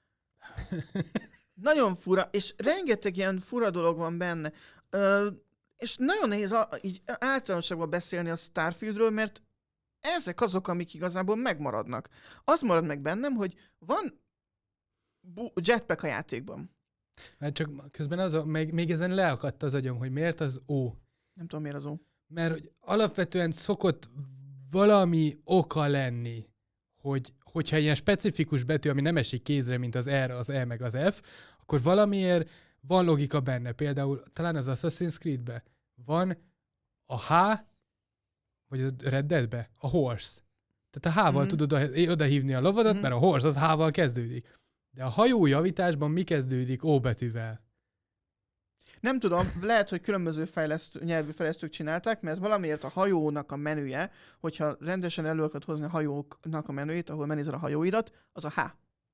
nagyon fura, és rengeteg ilyen fura dolog van benne. Ö, és nagyon nehéz a, így általánosságban beszélni a Starfieldről, mert ezek azok, amik igazából megmaradnak. Az marad meg bennem, hogy van jetpack a játékban. Mert csak közben az a, még, még ezen leakadt az agyom, hogy miért az O. Nem tudom, miért az O. Mert hogy alapvetően szokott valami oka lenni, hogy, hogyha ilyen specifikus betű, ami nem esik kézre, mint az R, az E meg az F, akkor valamiért van logika benne. Például talán az Assassin's Creed-be van a H, vagy a Red Dead-be, a horse. Tehát a H-val mm-hmm. tudod oda hívni a lovadat, mm-hmm. mert a horse az H-val kezdődik. De a hajójavításban mi kezdődik O betűvel? Nem tudom, lehet, hogy különböző fejlesztő, nyelvű fejlesztők csinálták, mert valamiért a hajónak a menüje, hogyha rendesen elő akarod hozni a hajóknak a menüjét, ahol megnézel a hajóidat, az a H.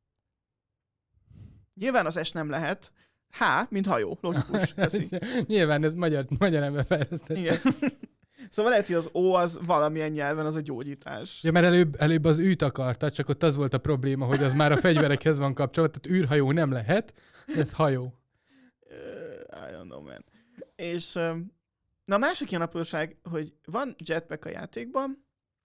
Nyilván az S nem lehet. H, mint hajó, logikus. Nyilván ez magyar, magyar ember fejlesztett. Igen. Szóval lehet, hogy az O az valamilyen nyelven az a gyógyítás. Ja, mert előbb, előbb az űt akarta, csak ott az volt a probléma, hogy az már a fegyverekhez van kapcsolva, tehát űrhajó nem lehet, ez hajó. Uh, I don't know, man. És um, na a másik ilyen apróság, hogy van jetpack a játékban,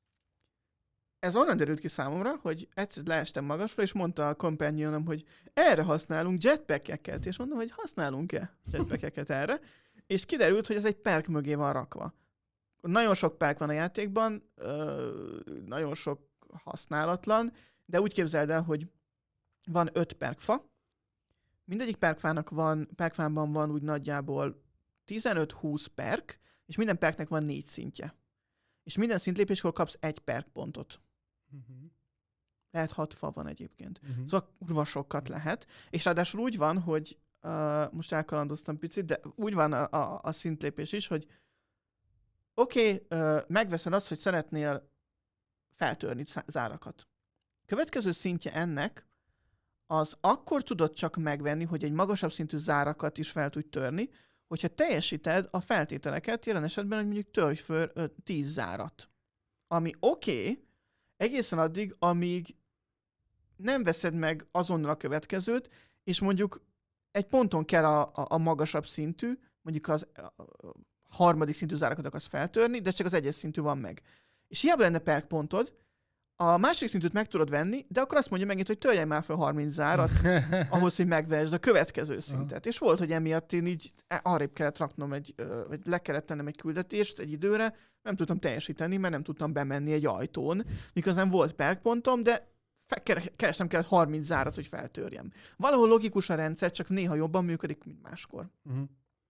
ez onnan derült ki számomra, hogy egyszer leestem magasra, és mondta a companionom, hogy erre használunk jetpackeket, és mondom, hogy használunk-e jetpackeket erre, és kiderült, hogy ez egy perk mögé van rakva. Nagyon sok perk van a játékban, nagyon sok használatlan, de úgy képzeld el, hogy van öt perkfa, mindegyik perkfának van, perkfánban van úgy nagyjából tizenöt-húsz perk, és minden perknek van négy szintje. És minden szintlépéskor kapsz egy perk pontot. Uh-huh. Lehet hat fa van egyébként. Uh-huh. Szóval kurva sokat lehet. És ráadásul úgy van, hogy uh, most elkalandoztam picit, de úgy van a, a, a szintlépés is, hogy oké, okay, uh, megveszed azt, hogy szeretnél feltörni zárakat. Következő szintje ennek, az akkor tudod csak megvenni, hogy egy magasabb szintű zárakat is fel tudj törni, hogyha teljesíted a feltételeket, jelen esetben, hogy mondjuk törj föl tíz zárat. Ami oké, okay, egészen addig, amíg nem veszed meg azonnal a következőt, és mondjuk egy ponton kell a, a, a magasabb szintű, mondjuk az a harmadik szintű zárakat akarsz feltörni, de csak az egyes szintű van meg. És hiába lenne perk pontod, a másik szintűt meg tudod venni, de akkor azt mondja megint, hogy törjelj már fel harminc zárat ahhoz, hogy megvesd a következő szintet. Uh-huh. És volt, hogy emiatt én így arrébb kellett raknom egy, vagy le kellett tennem egy küldetést egy időre, nem tudtam teljesíteni, mert nem tudtam bemenni egy ajtón, miközben volt perkpontom, de keresnem kellett harminc zárat, hogy feltörjem. Valahol logikus a rendszer, csak néha jobban működik, mint máskor. Uh-huh.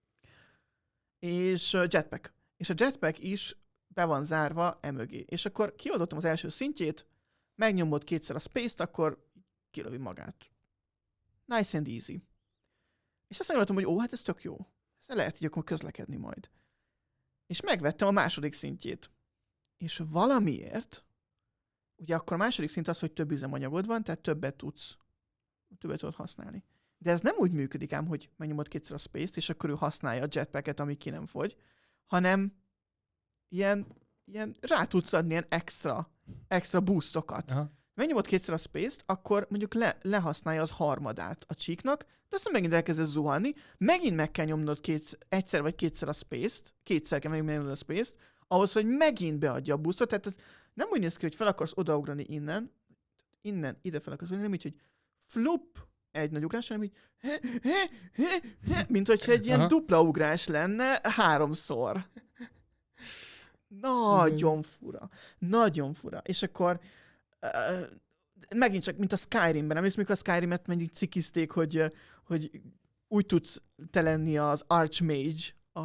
És jetpack. És a jetpack is be van zárva emögé. És akkor kioldottam az első szintjét, megnyomod kétszer a space-t, akkor kilövi magát. Nice and easy. És azt gondoltam, hogy ó, hát ez tök jó. Ezzel lehet így akkor közlekedni majd. és megvettem a második szintjét. És valamiért, ugye akkor a második szint az, hogy több üzemanyagod van, tehát többet tudsz, többet tudod használni. De ez nem úgy működik ám, hogy megnyomod kétszer a space-t, és akkor ő használja a jetpacket, amíg ki nem fogy, hanem ilyen, ilyen rá tudsz adni ilyen extra, extra boostokat. Aha. Megnyomod kétszer a space-t, akkor mondjuk le, lehasználja az harmadát a csíknak, de aztán megint elkezdesz zuhanni, megint meg kell nyomnod kétszer, egyszer vagy kétszer a space-t, kétszer kell megnyomnod a space-t, ahhoz, hogy megint beadja a boostot, tehát ez nem úgy néz ki, hogy fel akarsz odaugrani innen, innen, ide fel akarsz ugrani, nem így, hogy flup, egy nagy ugrás, hanem így, he, he, he, he, mint hogyha egy ilyen Aha. dupla ugrás lenne háromszor. Nagyon fura. Nagyon fura. És akkor uh, megint csak, mint a Skyrimben, nem hisz, mikor a Skyrimet mindig cikizték, hogy, uh, hogy úgy tudsz te lenni az Archmage a,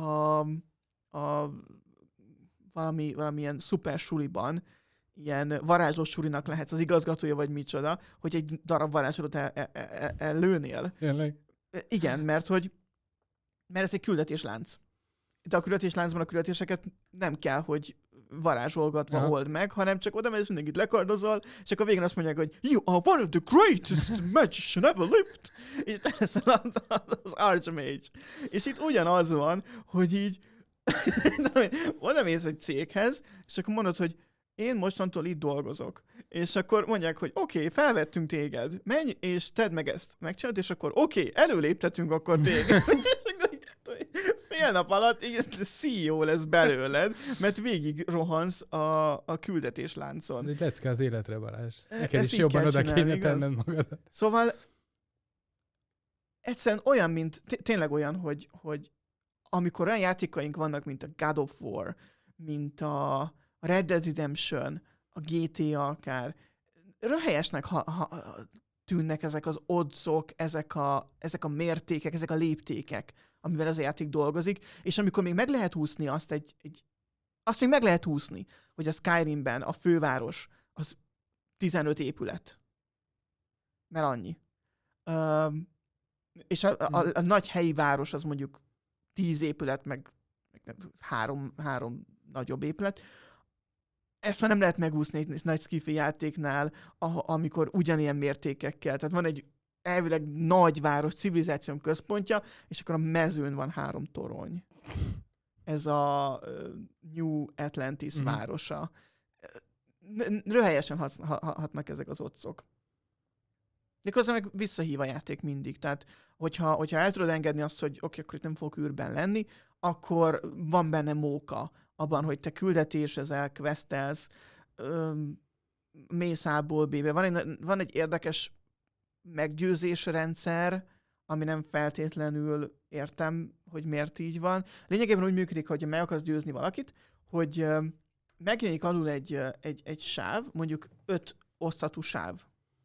a valami, valamilyen szuper suliban, ilyen varázsló sulinak lehetsz az igazgatója, vagy micsoda, hogy egy darab varázslatot el, el, el, el lőnél. Tényleg? Igen, mert hogy mert ez egy küldetéslánc. De a küldetésláncban a küldetéseket nem kell, hogy varázsolgatva Aha. old meg, hanem csak oda mész, mindenkit lekardozol, és akkor végén azt mondják, hogy you are one of the greatest magician ever lived, és te leszel az, az Archmage. És itt ugyanaz van, hogy így oda mész egy céghez, és akkor mondod, hogy én mostantól itt dolgozok. És akkor mondják, hogy oké, okay, felvettünk téged, menj és tedd meg ezt. Megcsinálod, és akkor oké, okay, előléptetünk akkor téged. Fél nap alatt így cé e o lesz belőled, mert végig rohansz a, a küldetésláncon. Ez egy lecke az életre, Balázs. Neked Ezt is így jobban kell oda csinálni, kéne igaz? tenned magadat. Szóval egyszerűen olyan, mint, té- tényleg olyan, hogy, hogy amikor olyan játékaink vannak, mint a God of War, mint a Red Dead Redemption, a gé té á akár, röhelyesnek ha, ha, tűnnek ezek az oddsok, ezek a, ezek a mértékek, ezek a léptékek, amivel ez a játék dolgozik, és amikor még meg lehet úszni azt egy, egy azt még meg lehet úszni, hogy a Skyrimben a főváros az tizenöt épület. Mert annyi. Um, és a, a, a, a nagy helyi város az mondjuk tíz épület, meg, meg három, három nagyobb épület. Ezt már nem lehet megúszni egy nagy skifi játéknál, amikor ugyanilyen mértékekkel. Tehát van egy elvileg nagyváros, civilizáció központja, és akkor a mezőn van három torony. Ez a uh, New Atlantis mm. városa. Röhelyesen hat, hatnak ezek az otcok. De közben meg visszahív a játék mindig. Tehát, hogyha, hogyha el tudod engedni azt, hogy oké, okay, akkor itt nem fogok űrben lenni, akkor van benne móka abban, hogy te küldetésezel, questelsz, öm, mész A-ból B-be. Van egy, van egy érdekes meggyőzésrendszer, ami nem feltétlenül értem, hogy miért így van. Lényegében úgy működik, hogy meg akarsz győzni valakit, hogy öm, megjelenik alul egy, egy, egy sáv, mondjuk öt osztatú sáv.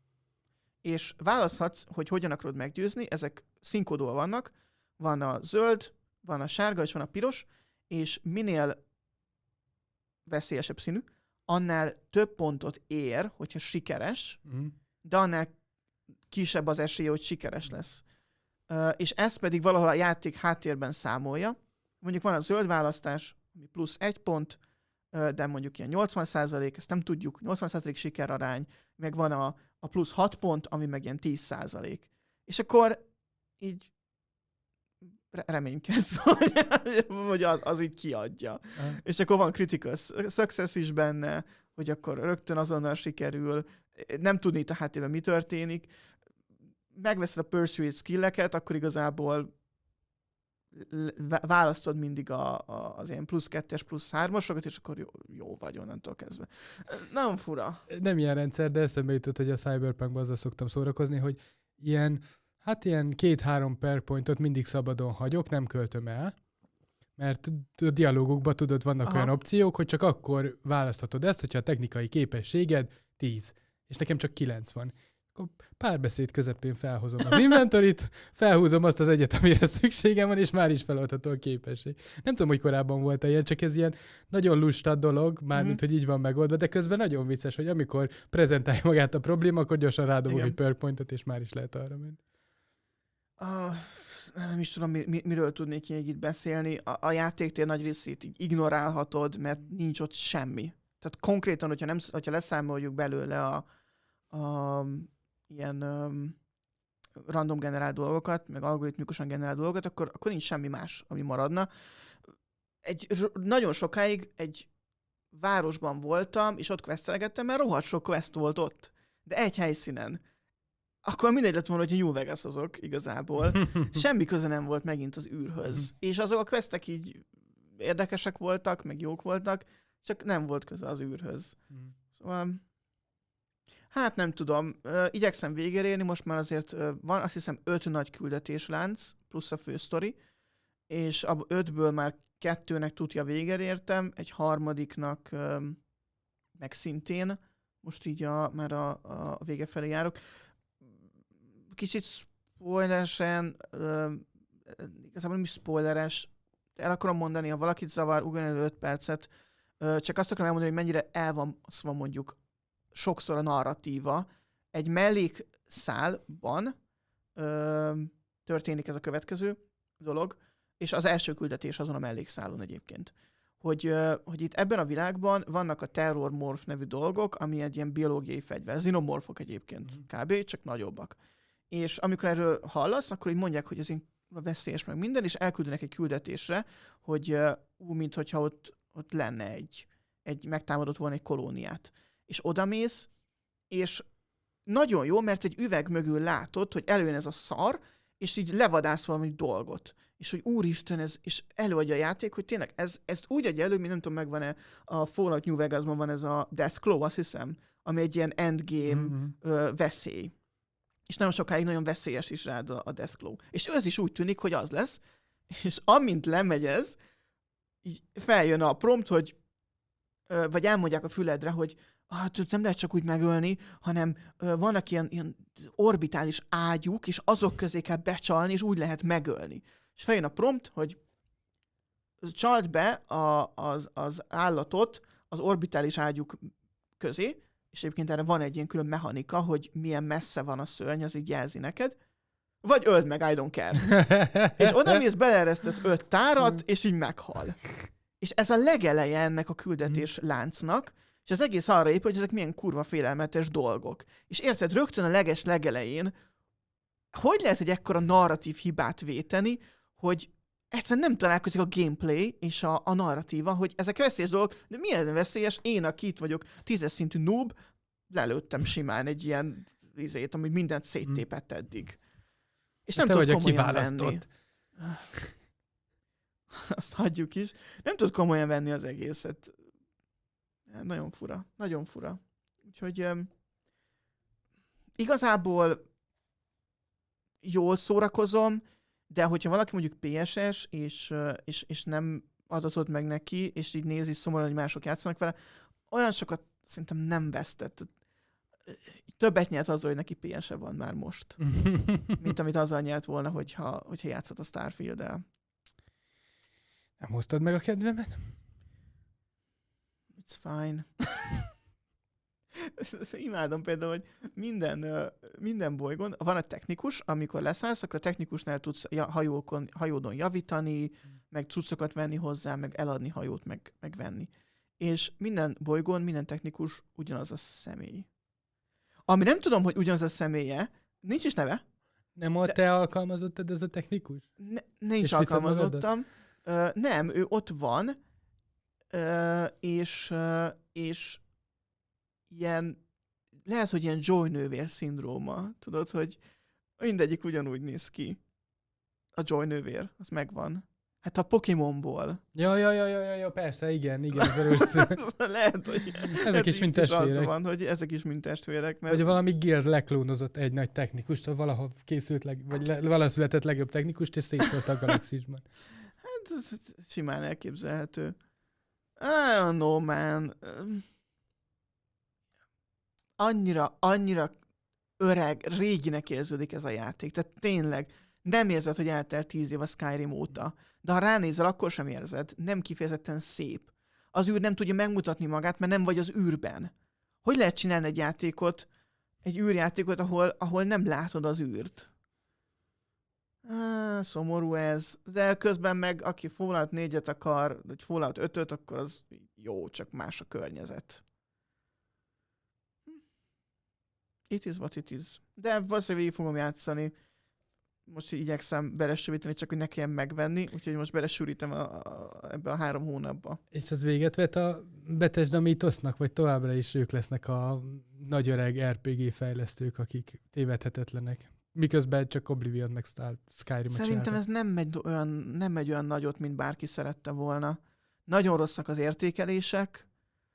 És választhatsz, hogy hogyan akarod meggyőzni, ezek színkódol vannak, van a zöld, van a sárga, és van a piros, és minél veszélyesebb színű, annál több pontot ér, hogyha sikeres, mm. de annál kisebb az esélye, hogy sikeres lesz. Uh, és ezt pedig valahol a játék háttérben számolja. Mondjuk van a zöld választás, ami plusz egy pont, uh, de mondjuk ilyen nyolcvan százalék, ezt nem tudjuk, nyolcvan százalék sikerarány, meg van a, a plusz hat pont, ami meg ilyen tíz százalék. És akkor így reménykedsz, hogy, hogy az, az így kiadja. Uh. És akkor van critical success is benne, hogy akkor rögtön azonnal sikerül, nem tudni itt a háttérben mi történik. Megveszed a pursuit skilleket, akkor igazából választod mindig a, a, az ilyen plusz kettes, plusz hármasokat, és akkor jó, jó vagy onnantól kezdve. Nagyon fura. Nem ilyen rendszer, de eszembe jutott, hogy a Cyberpunkban azzal szoktam szórakozni, hogy ilyen, hát ilyen két-három per pointot mindig szabadon hagyok, nem költöm el, mert a dialógokban tudod, vannak Aha. olyan opciók, hogy csak akkor választhatod ezt, hogyha a technikai képességed tíz, és nekem csak kilenc van. Akkor párbeszéd közepén felhozom az inventorit, felhúzom azt az egyet, amire szükségem van, és már is feloldható a képesség. Nem tudom, hogy korábban volt ilyen, csak ez ilyen nagyon lusta dolog, mármint, mm-hmm. hogy így van megoldva, de közben nagyon vicces, hogy amikor prezentálja magát a probléma, akkor gyorsan rádobok egy perk pointot, és már is lehet arra menni. Uh, nem is tudom, mi, mi, miről tudnék így itt beszélni. A, a játéktér nagy részét így ignorálhatod, mert nincs ott semmi. Tehát konkrétan, hogyha, nem, hogyha leszámoljuk belőle a, a ilyen um, random generált dolgokat, meg algoritmikusan generált dolgokat, akkor, akkor nincs semmi más, ami maradna. Egy, nagyon sokáig egy városban voltam, és ott questelgettem, mert rohadt sok quest volt ott. De egy helyszínen. Akkor mindegy lett volna, hogy New Vegas azok igazából. Semmi köze nem volt megint az űrhöz. És azok a questek így érdekesek voltak, meg jók voltak, csak nem volt köze az űrhöz. Szóval, hát nem tudom. Igyekszem végérélni, most már azért van azt hiszem öt nagy küldetéslánc, plusz a fősztori, és abból ötből már kettőnek tudja végérértem, egy harmadiknak meg szintén. Most így a, már a, a vége felé járok. Kicsit spoileresen, uh, igazából nem is spoileres, el akarom mondani, ha valakit zavar, ugyanelő öt percet, uh, csak azt akarom elmondani, hogy mennyire el van, azt van mondjuk sokszor a narratíva. Egy mellékszálban uh, történik ez a következő dolog, és az első küldetés azon a mellékszálon egyébként. Hogy, uh, hogy itt ebben a világban vannak a terrormorf nevű dolgok, ami egy ilyen biológiai fegyver. Xenomorfok egyébként, mm-hmm. kb. Csak nagyobbak. És amikor erről hallasz, akkor így mondják, hogy ez ilyen veszélyes meg minden, és elküldenek egy küldetésre, hogy uh, ú, minthogyha ott, ott lenne egy, egy, megtámadott volna egy kolóniát. És odamész, és nagyon jó, mert egy üveg mögül látod, hogy előjön ez a szar, és így levadász valami dolgot. És hogy úristen, ez, és előadja a játék, hogy tényleg ez, ezt úgy adja elő, mint nem tudom, megvan-e a Fallout New Vegasban van ez a Death Claw, azt hiszem, ami egy ilyen endgame mm-hmm. ö, veszély. És nagyon sokáig nagyon veszélyes is rád a Death Claw. És ez is úgy tűnik, hogy az lesz, és amint lemegy ez, így feljön a prompt, hogy ö, vagy elmondják a füledre, hogy hát nem lehet csak úgy megölni, hanem ö, vannak ilyen, ilyen orbitális ágyúk, és azok közé kell becsalni, és úgy lehet megölni. És feljön a prompt, hogy csald be a, az, az állatot az orbitális ágyúk közé, és egyébként erre van egy ilyen külön mechanika, hogy milyen messze van a szörny, az így jelzi neked, vagy öld meg, I don't care. És oda mész, beleeresztesz öt tárat, és így meghal. És ez a legeleje ennek a küldetés láncnak, és az egész arra épül, hogy ezek milyen kurva félelmetes dolgok. És érted, rögtön a leges legelején, hogy lehet egy ekkora narratív hibát véteni, hogy egyszerűen nem találkozik a gameplay és a, a narratíva, hogy ezek veszélyes dolgok, de milyen veszélyes, én, aki itt vagyok, tízes szintű noob, lelőttem simán egy ilyen izét, amit mindent széttépett eddig. És nem tudod komolyan venni. Azt hagyjuk is. Nem tudod komolyan venni az egészet. Nagyon fura. Nagyon fura. Úgyhogy um, igazából jól szórakozom, de hogyha valaki mondjuk pé es es, és, és, és nem adatod meg neki, és így nézi szomorúan, hogy mások játszanak vele, olyan sokat szerintem nem vesztett. Többet nyert azzal, hogy neki pé es-e van már most, mint amit azzal nyert volna, hogyha, hogyha játszott a Starfield-el. Nem hoztad meg a kedvemet? It's fine. Imádom például, hogy minden, minden bolygón van a technikus, amikor leszállsz, akkor a technikusnál tudsz hajókon, hajódon javítani, meg cuccokat venni hozzá, meg eladni hajót, meg, meg venni. És minden bolygón, minden technikus ugyanaz a személy. Ami nem tudom, hogy ugyanaz a személye, nincs is neve. Nem a de... te alkalmazottad ez a technikus? Ne, nincs alkalmazottam. Uh, nem, ő ott van, uh, és, uh, és ilyen, lehet, hogy ilyen Joy nővér szindróma, tudod, hogy mindegyik ugyanúgy néz ki. A Joy nővér, az megvan. Hát a Pokémonból. Ja, ja, ja, ja, ja, persze, igen, igen. Lehet, hogy ezek is mind testvérek. Van, hogy ezek is mind testvérek. Mert... Vagy valami Guild leklónozott egy nagy technikust, valaha készült, leg, vagy le, valaha született legjobb technikust, és szétszólt a galaxisban. Hát simán elképzelhető. I don't know, man. Annyira, annyira öreg, réginek érződik ez a játék. Tehát tényleg nem érzed, hogy eltelt tíz év a Skyrim óta. De ha ránézel, akkor sem érzed. Nem kifejezetten szép. Az űr nem tudja megmutatni magát, mert nem vagy az űrben. Hogy lehet csinálni egy játékot, egy űrjátékot, ahol, ahol nem látod az űrt? Ah, szomorú ez. De közben meg, aki Fallout négyet akar, vagy Fallout ötöt, akkor az jó, csak más a környezet. It is what it is. De valószínűleg végig fogom játszani. Most igyekszem belesűríteni, csak hogy ne kelljen megvenni, úgyhogy most belesűrítem a, a, ebbe a három hónapba. És az véget vet a Bethesda mítosznak, vagy továbbra is ők lesznek a nagy öreg er pé gé fejlesztők, akik tévedhetetlenek? Miközben csak Oblivion meg Star, Skyrim-et Szerintem csináltak. ez nem megy olyan, nem megy olyan nagyot, mint bárki szerette volna. Nagyon rosszak az értékelések,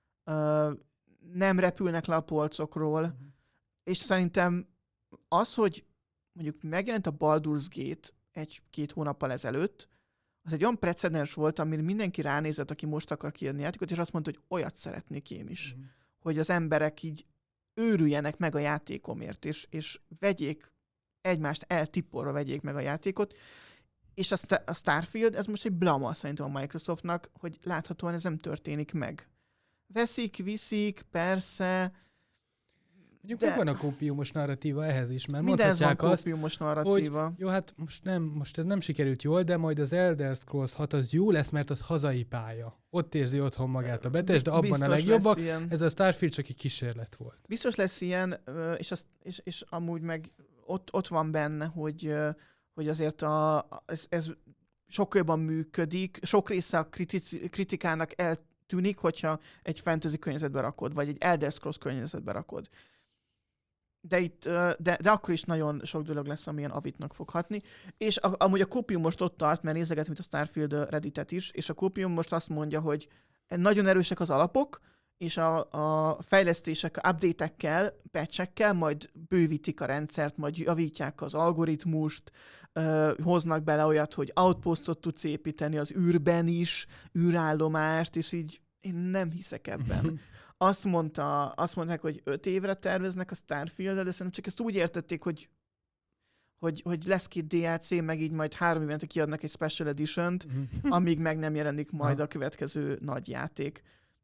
ö, nem repülnek le a polcokról, uh-huh. és szerintem az, hogy mondjuk megjelent a Baldur's Gate egy-két hónappal ezelőtt, az egy olyan precedens volt, amire mindenki ránézett, aki most akar kiadni játékot, és azt mondta, hogy olyat szeretnék én is. Uh-huh. Hogy az emberek így őrüljenek meg a játékomért, és, és vegyék egymást eltipporra vegyék meg a játékot, és a, St- a Starfield, ez most egy blama szerintem a Microsoftnak, hogy láthatóan ez nem történik meg. Veszik, viszik, persze. Mondjuk de... megvan a kópiumos narratíva ehhez is, mert mindenhez mondhatják van azt, kópiumos narratíva. hogy jó, hát most, nem, most ez nem sikerült jól, de majd az Elder Scrolls hat az jó lesz, mert az hazai pálya. Ott érzi otthon magát a Bethesda, abban Biztos a legjobbak. ilyen. Ez a Starfield csak egy kísérlet volt. Biztos lesz ilyen, és, azt, és, és amúgy meg ott, ott van benne, hogy, hogy azért a, ez, ez sokkal jobban működik, sok része a kritic, kritikának eltűnik, hogyha egy fantasy környezetbe rakod, vagy egy Elder Scrolls környezetbe rakod. De, itt, de, de akkor is nagyon sok dolog lesz, amilyen avitnak fog hatni. És a, amúgy a Copium most ott tart, mert nézegetem itt a Starfield Redditet is, és a Copium most azt mondja, hogy nagyon erősek az alapok, és a, a fejlesztések, update-ekkel, patch-ekkel majd bővítik a rendszert, majd javítják az algoritmust, ö, hoznak bele olyat, hogy outpostot tudsz építeni az űrben is, űrállomást, és így én nem hiszek ebben. Azt mondta, azt mondták, hogy öt évre terveznek a Starfield-re, de szerintem csak ezt úgy értették, hogy, hogy, hogy lesz két dé el cé, meg így majd három évente kiadnak egy Special Edition-t, amíg meg nem jelenik majd a következő nagy játék.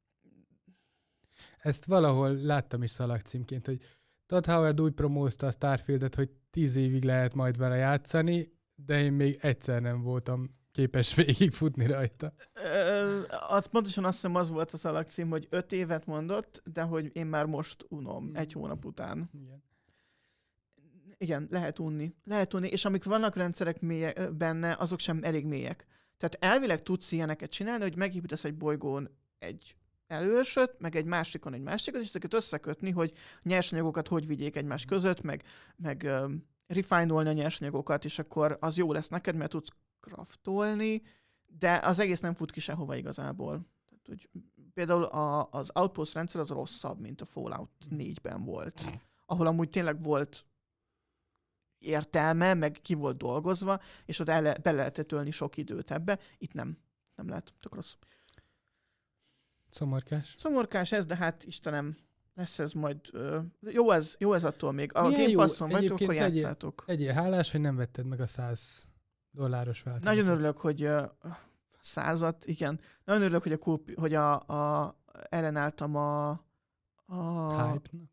Ezt valahol láttam is szalagcímként, hogy Todd Howard úgy promózta a Starfieldet, hogy tíz évig lehet majd vele játszani, de én még egyszer nem voltam képes végigfutni rajta. Ö, az pontosan azt hiszem az volt a szalagcím, hogy öt évet mondott, de hogy én már most unom, mm. egy hónap után. Igen. Igen, lehet unni. Lehet unni, és amik vannak rendszerek mélye, benne, azok sem elég mélyek. Tehát elvileg tudsz ilyeneket csinálni, hogy megépítesz egy bolygón egy elősöt, meg egy másikon egy másikat, és ezeket összekötni, hogy nyersanyagokat hogy vigyék egymás között, meg, meg um, refinolni a nyersanyagokat, és akkor az jó lesz neked, mert tudsz craftolni, de az egész nem fut ki sehova igazából. Tehát, hogy például a, az Outpost rendszer az rosszabb, mint a Fallout négyben volt, ahol amúgy tényleg volt értelme, meg ki volt dolgozva, és ott ele, be lehetett ölni sok időt ebbe. Itt nem. Nem lehet. Tök rossz. Szomorkás. Szomorkás ez, de hát Istenem, lesz ez majd... Uh, jó, ez, jó ez attól még. A Milyen Game jó. Passon vagytok, akkor Egyébként játszátok. Legyél hálás, hogy nem vetted meg a száz dolláros változatot. Nagyon örülök, hogy uh, százat, igen. Nagyon örülök, hogy a, kópi, hogy a, a ellenálltam a... a Hype-nak?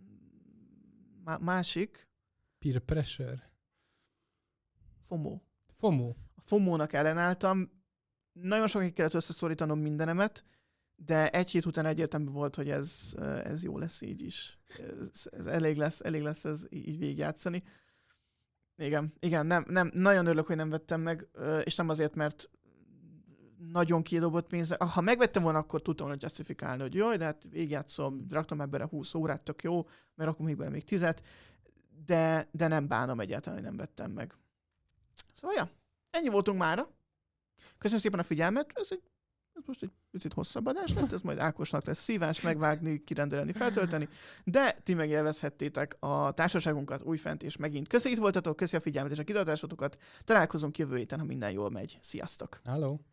Má- másik. Peer pressure? FOMO. FOMO. A FOMO-nak ellenálltam. Nagyon sokáig kellett összeszorítanom mindenemet, de egy hét után egyértelmű volt, hogy ez, ez jó lesz így is. Ez, ez elég lesz, elég lesz ez így végigjátszani. Igen, igen, nem, nem, nagyon örülök, hogy nem vettem meg, és nem azért, mert nagyon kidobott pénzre. Ha megvettem volna, akkor tudtam volna justifikálni, hogy jaj, de hát végigjátszom, raktam ebből húsz órát, tök jó, mert akkor még bele még tízet, de, de nem bánom egyáltalán, hogy nem vettem meg. Szóval, ja, ennyi voltunk mára. Köszönöm szépen a figyelmet, ez, egy, ez most egy picit hosszabb adás lett, ez majd Ákosnak lesz szívás megvágni, kirendelni, feltölteni, de ti megélvezhettétek a társaságunkat újfent, és megint köszi, itt voltatok, köszi a figyelmet és a kitartásotokat, találkozunk jövő héten, ha minden jól megy. Sziasztok! Hello.